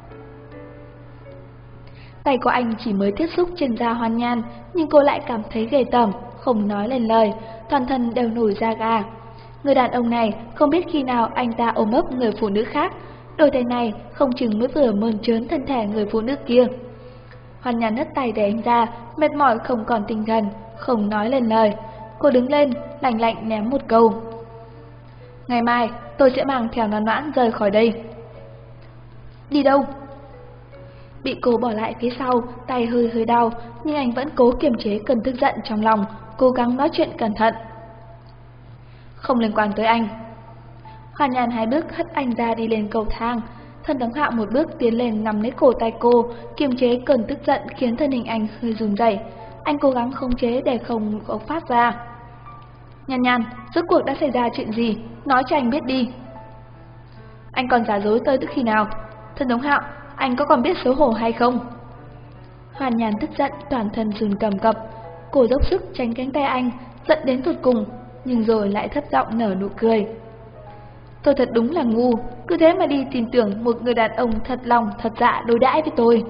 Speaker 1: Tay của anh chỉ mới tiếp xúc trên da Hoan Nhan, nhưng cô lại cảm thấy ghê tởm, không nói lên lời, toàn thân đều nổi da gà. Người đàn ông này không biết khi nào anh ta ôm ấp người phụ nữ khác, đôi tay này không chừng mới vừa mơn trớn thân thể người phụ nữ kia. Hoan Nhan nứt tay để anh ra, mệt mỏi không còn tinh thần, không nói lên lời. Cô đứng lên, lạnh lạnh ném một câu. Ngày mai tôi sẽ mang theo Noãn Noãn rời khỏi đây. Đi đâu? Bị cô bỏ lại phía sau, tay hơi hơi đau, nhưng anh vẫn cố kiềm chế cơn tức giận trong lòng, cố gắng nói chuyện cẩn thận. Không liên quan tới anh. Hoan Nhan hai bước hất anh ra đi lên cầu thang. Thân Tống Hạo một bước tiến lên nắm lấy cổ tay cô, kiềm chế cơn tức giận khiến thân hình anh hơi run rẩy. Anh cố gắng khống chế để không bộc phát ra. Nhan Nhan, rốt cuộc đã xảy ra chuyện gì? Nói cho anh biết đi. Anh còn giả dối tới tức khi nào? Thân Tống Hạo, anh có còn biết xấu hổ hay không? Hoan Nhan tức giận, toàn thân run cầm cập. Cô dốc sức tránh cánh tay anh, giận đến tột cùng, nhưng rồi lại thấp giọng nở nụ cười. Tôi thật đúng là ngu, cứ thế mà đi tin tưởng một người đàn ông thật lòng thật dạ đối đãi với tôi.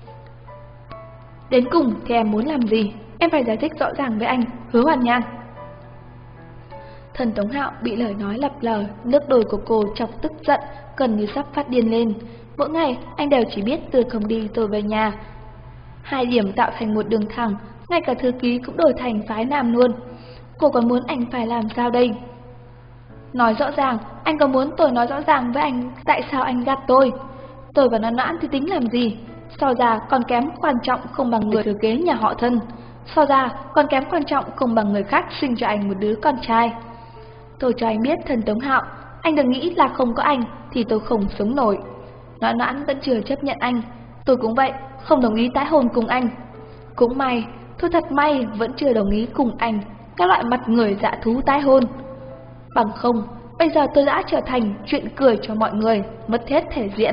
Speaker 1: Đến cùng thì em muốn làm gì? Em phải giải thích rõ ràng với anh, Hứa Hoan Nhan. Thần Tống Hạo bị lời nói lặp lờ, nước đôi của cô chọc tức giận, gần như sắp phát điên lên. Mỗi ngày anh đều chỉ biết tôi không đi tôi về nhà. Hai điểm tạo thành một đường thẳng, ngay cả thư ký cũng đổi thành phái nam luôn. Cô còn muốn anh phải làm sao đây? Nói rõ ràng, anh có muốn tôi nói rõ ràng với anh tại sao anh gạt tôi? Tôi và Noãn Noãn thì tính làm gì? So ra còn kém quan trọng không bằng người thừa kế nhà họ thân. So ra còn kém quan trọng không bằng người khác sinh cho anh một đứa con trai. Tôi cho anh biết Thần Tống Hạo, anh đừng nghĩ là không có anh thì tôi không sống nổi. Noãn Noãn vẫn chưa chấp nhận anh, tôi cũng vậy, không đồng ý tái hôn cùng anh. Cũng may, tôi thật may vẫn chưa đồng ý cùng anh các loại mặt người dạ thú tái hôn. Bằng không, bây giờ tôi đã trở thành chuyện cười cho mọi người, mất hết thể diện.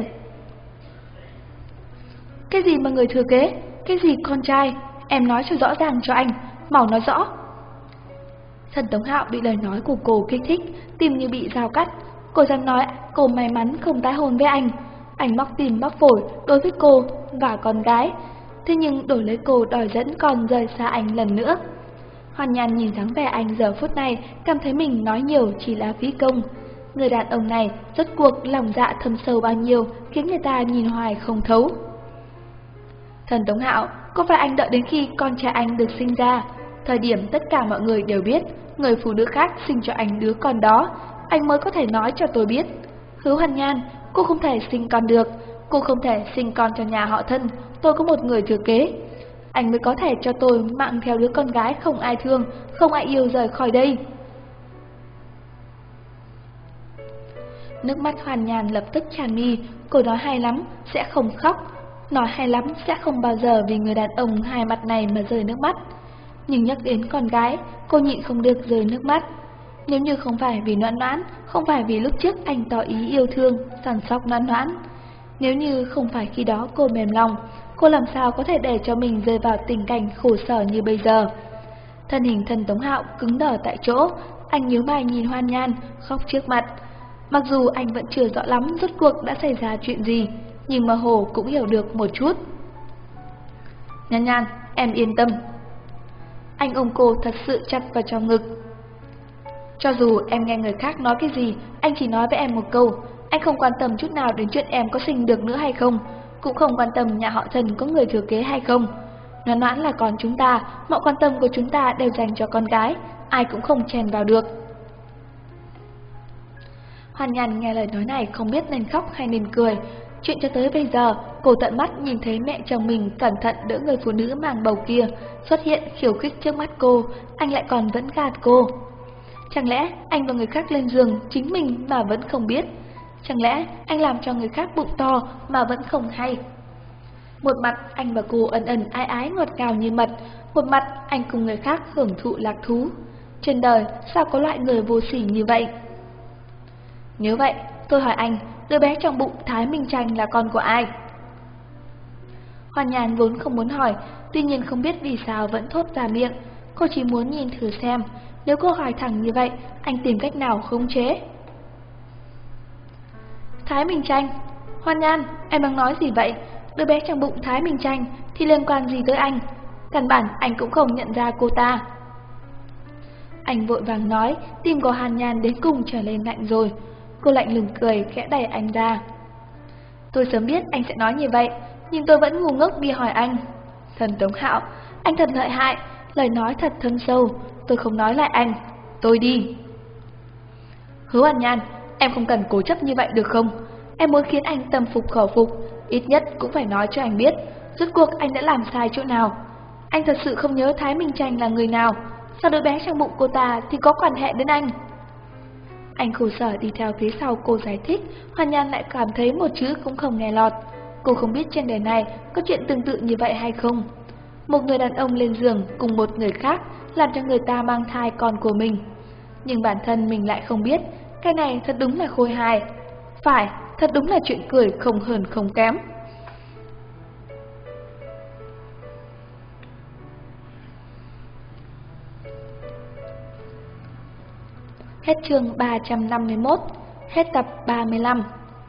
Speaker 1: Cái gì mà người thừa kế, cái gì con trai, em nói cho rõ ràng cho anh, mau nói rõ. Thần Tống Hạo bị lời nói của cô kích thích, tim như bị dao cắt. Cô dám nói cô may mắn không tái hôn với anh. Anh móc tim móc phổi đối với cô và con gái, thế nhưng đổi lấy cô đòi dẫn con rời xa anh lần nữa. Hoan Nhan nhìn dáng vẻ anh giờ phút này, cảm thấy mình nói nhiều chỉ là phí công. Người đàn ông này rốt cuộc lòng dạ thâm sâu bao nhiêu, khiến người ta nhìn hoài không thấu. Thần Tống Hạo, có phải anh đợi đến khi con trai anh được sinh ra, thời điểm tất cả mọi người đều biết người phụ nữ khác sinh cho anh đứa con đó, anh mới có thể nói cho tôi biết? Hứa Hoan Nhan, cô không thể sinh con được, cô không thể sinh con cho nhà họ thân, tôi có một người thừa kế. Anh mới có thể cho tôi mang theo đứa con gái không ai thương, không ai yêu rời khỏi đây. Nước mắt Hoan Nhan lập tức tràn mi, cô nói hay lắm, sẽ không khóc. Nói hay lắm, sẽ không bao giờ vì người đàn ông hai mặt này mà rơi nước mắt. Nhưng nhắc đến con gái, cô nhịn không được rơi nước mắt. Nếu như không phải vì Noãn Noãn, không phải vì lúc trước anh tỏ ý yêu thương, săn sóc Noãn Noãn, nếu như không phải khi đó cô mềm lòng, cô làm sao có thể để cho mình rơi vào tình cảnh khổ sở như bây giờ. Thân hình Thần Tống Hạo cứng đờ tại chỗ, anh nhíu mày nhìn Hoan Nhan, khóc trước mặt. Mặc dù anh vẫn chưa rõ lắm rốt cuộc đã xảy ra chuyện gì, nhưng mơ hồ cũng hiểu được một chút. Nhan Nhan, em yên tâm. Anh ôm cô thật sự chặt vào trong ngực. Cho dù em nghe người khác nói cái gì, anh chỉ nói với em một câu, anh không quan tâm chút nào đến chuyện em có sinh được nữa hay không, cũng không quan tâm nhà họ Thần có người thừa kế hay không. Noãn Noãn là con chúng ta, mọi quan tâm của chúng ta đều dành cho con gái, ai cũng không chèn vào được. Hoan Nhan nghe lời nói này không biết nên khóc hay nên cười. Chuyện cho tới bây giờ, cô tận mắt nhìn thấy mẹ chồng mình cẩn thận đỡ người phụ nữ mang bầu kia xuất hiện khiêu khích trước mắt cô, anh lại còn vẫn gạt cô. Chẳng lẽ anh và người khác lên giường chính mình mà vẫn không biết? Chẳng lẽ anh làm cho người khác bụng to mà vẫn không hay? Một mặt anh và cô ân ân ái ái ngọt ngào như mật, một mặt anh cùng người khác hưởng thụ lạc thú. Trên đời sao có loại người vô sỉ như vậy? Nếu vậy, tôi hỏi anh, đứa bé trong bụng Thái Minh Tranh là con của ai? Hoan Nhan vốn không muốn hỏi, tuy nhiên không biết vì sao vẫn thốt ra miệng. Cô chỉ muốn nhìn thử xem, nếu cô hỏi thẳng như vậy, anh tìm cách nào khống chế. Thái Minh Tranh, Hoan Nhan, em đang nói gì vậy? Đứa bé trong bụng Thái Minh Tranh thì liên quan gì tới anh? Căn bản anh cũng không nhận ra cô ta. Anh vội vàng nói, tim của Hàn Nhan đến cùng trở lên lạnh rồi. Cô lạnh lùng cười, khẽ đẩy anh ra. Tôi sớm biết anh sẽ nói như vậy, nhưng tôi vẫn ngu ngốc đi hỏi anh. Thần Tống Hạo, anh thật lợi hại, lời nói thật thâm sâu. Tôi không nói lại anh, tôi đi. Hứa Hàn Nhan, em không cần cố chấp như vậy được không? Em muốn khiến anh tâm phục khẩu phục, ít nhất cũng phải nói cho anh biết, rốt cuộc anh đã làm sai chỗ nào. Anh thật sự không nhớ Thái Minh Tranh là người nào, sao đứa bé trong bụng cô ta thì có quan hệ đến anh? Anh khổ sở đi theo phía sau cô giải thích, Hoan Nhan lại cảm thấy một chữ cũng không nghe lọt. Cô không biết trên đời này có chuyện tương tự như vậy hay không. Một người đàn ông lên giường cùng một người khác làm cho người ta mang thai con của mình. Nhưng bản thân mình lại không biết, cái này thật đúng là khôi hài. Phải, thật đúng là chuyện cười không hơn không kém. Hết chương ba trăm năm mươi mốt, hết tập ba mươi lăm.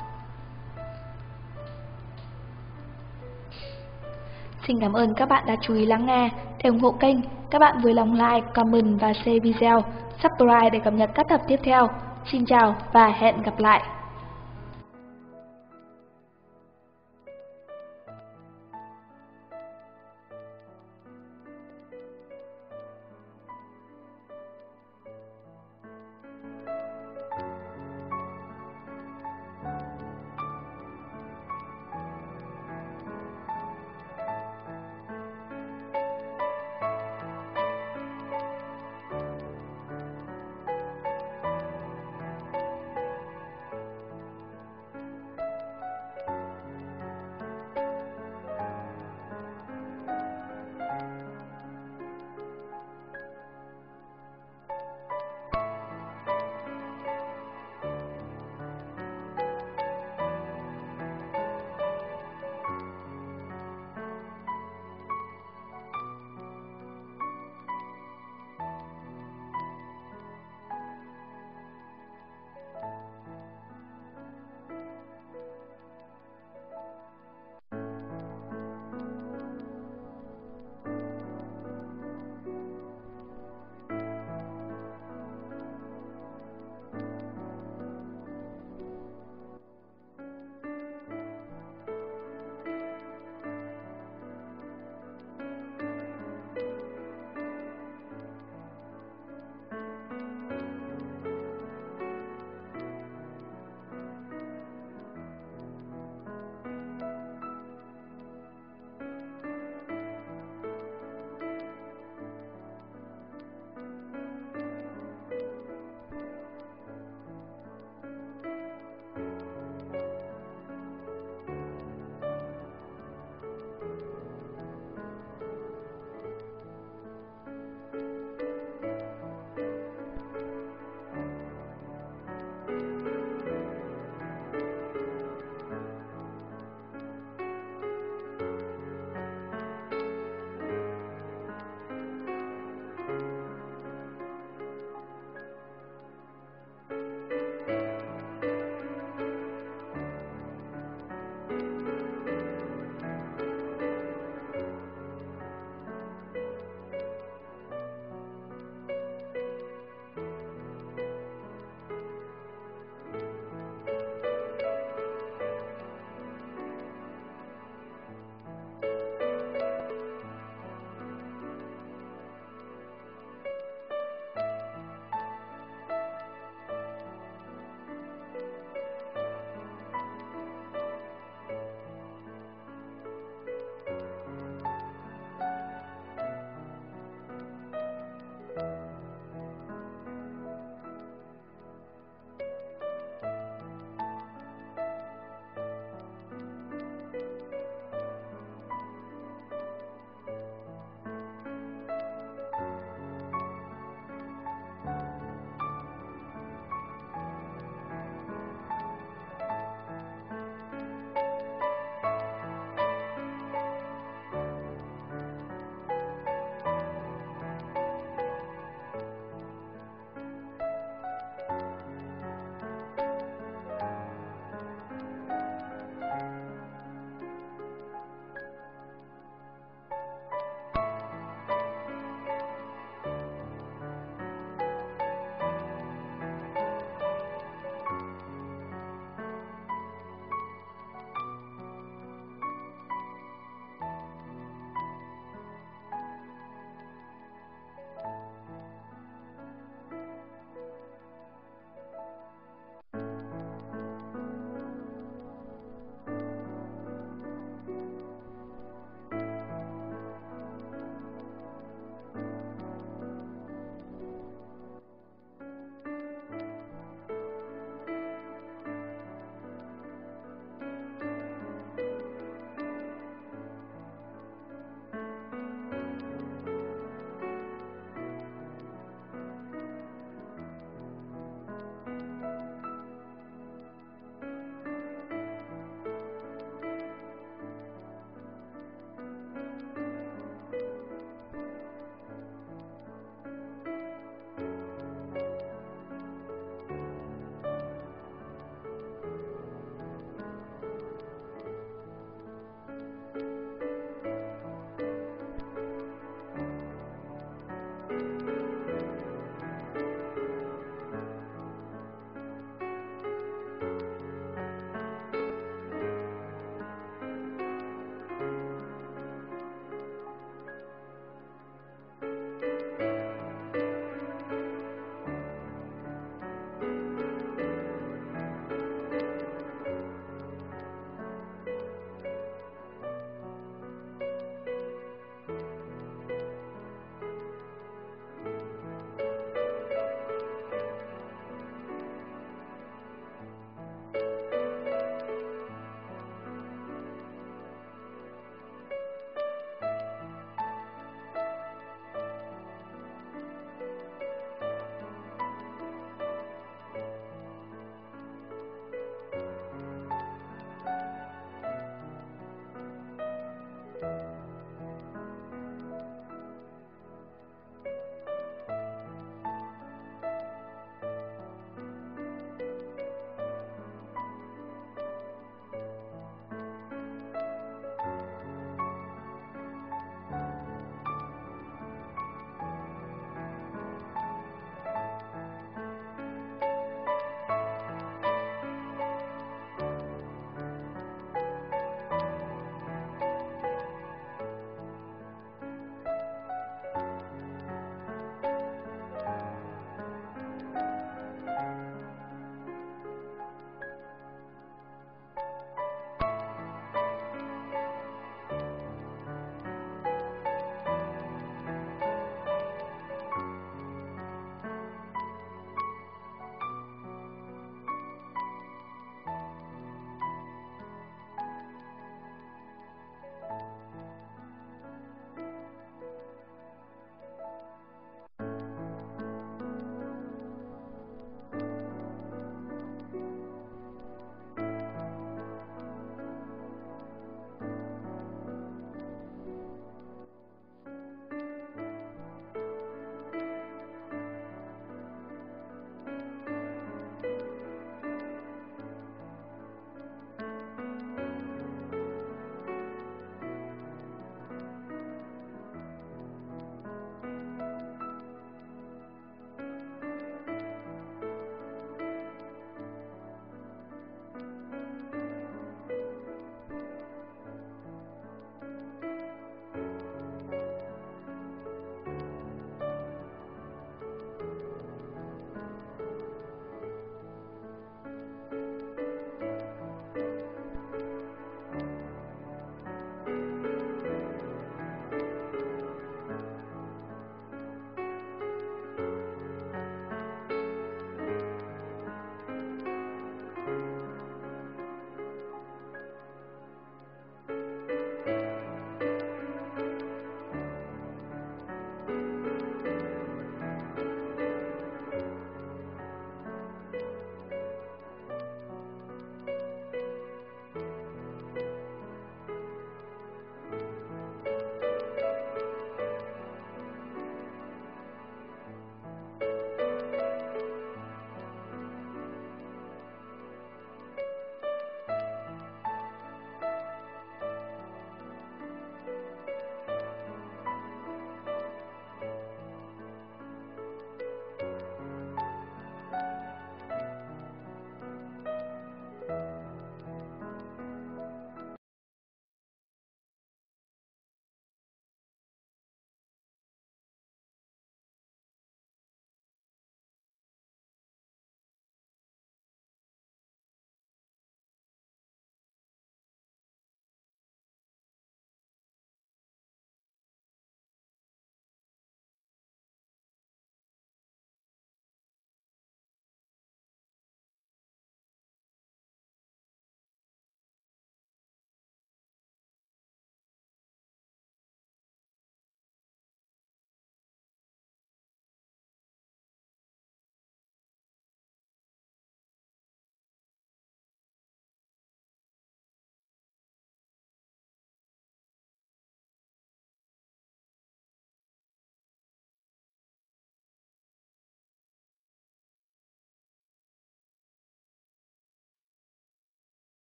Speaker 1: Xin cảm ơn các bạn đã chú ý lắng nghe. Để ủng hộ kênh, các bạn vui lòng like, comment và share video, subscribe để cập nhật các tập tiếp theo. Xin chào và hẹn gặp lại.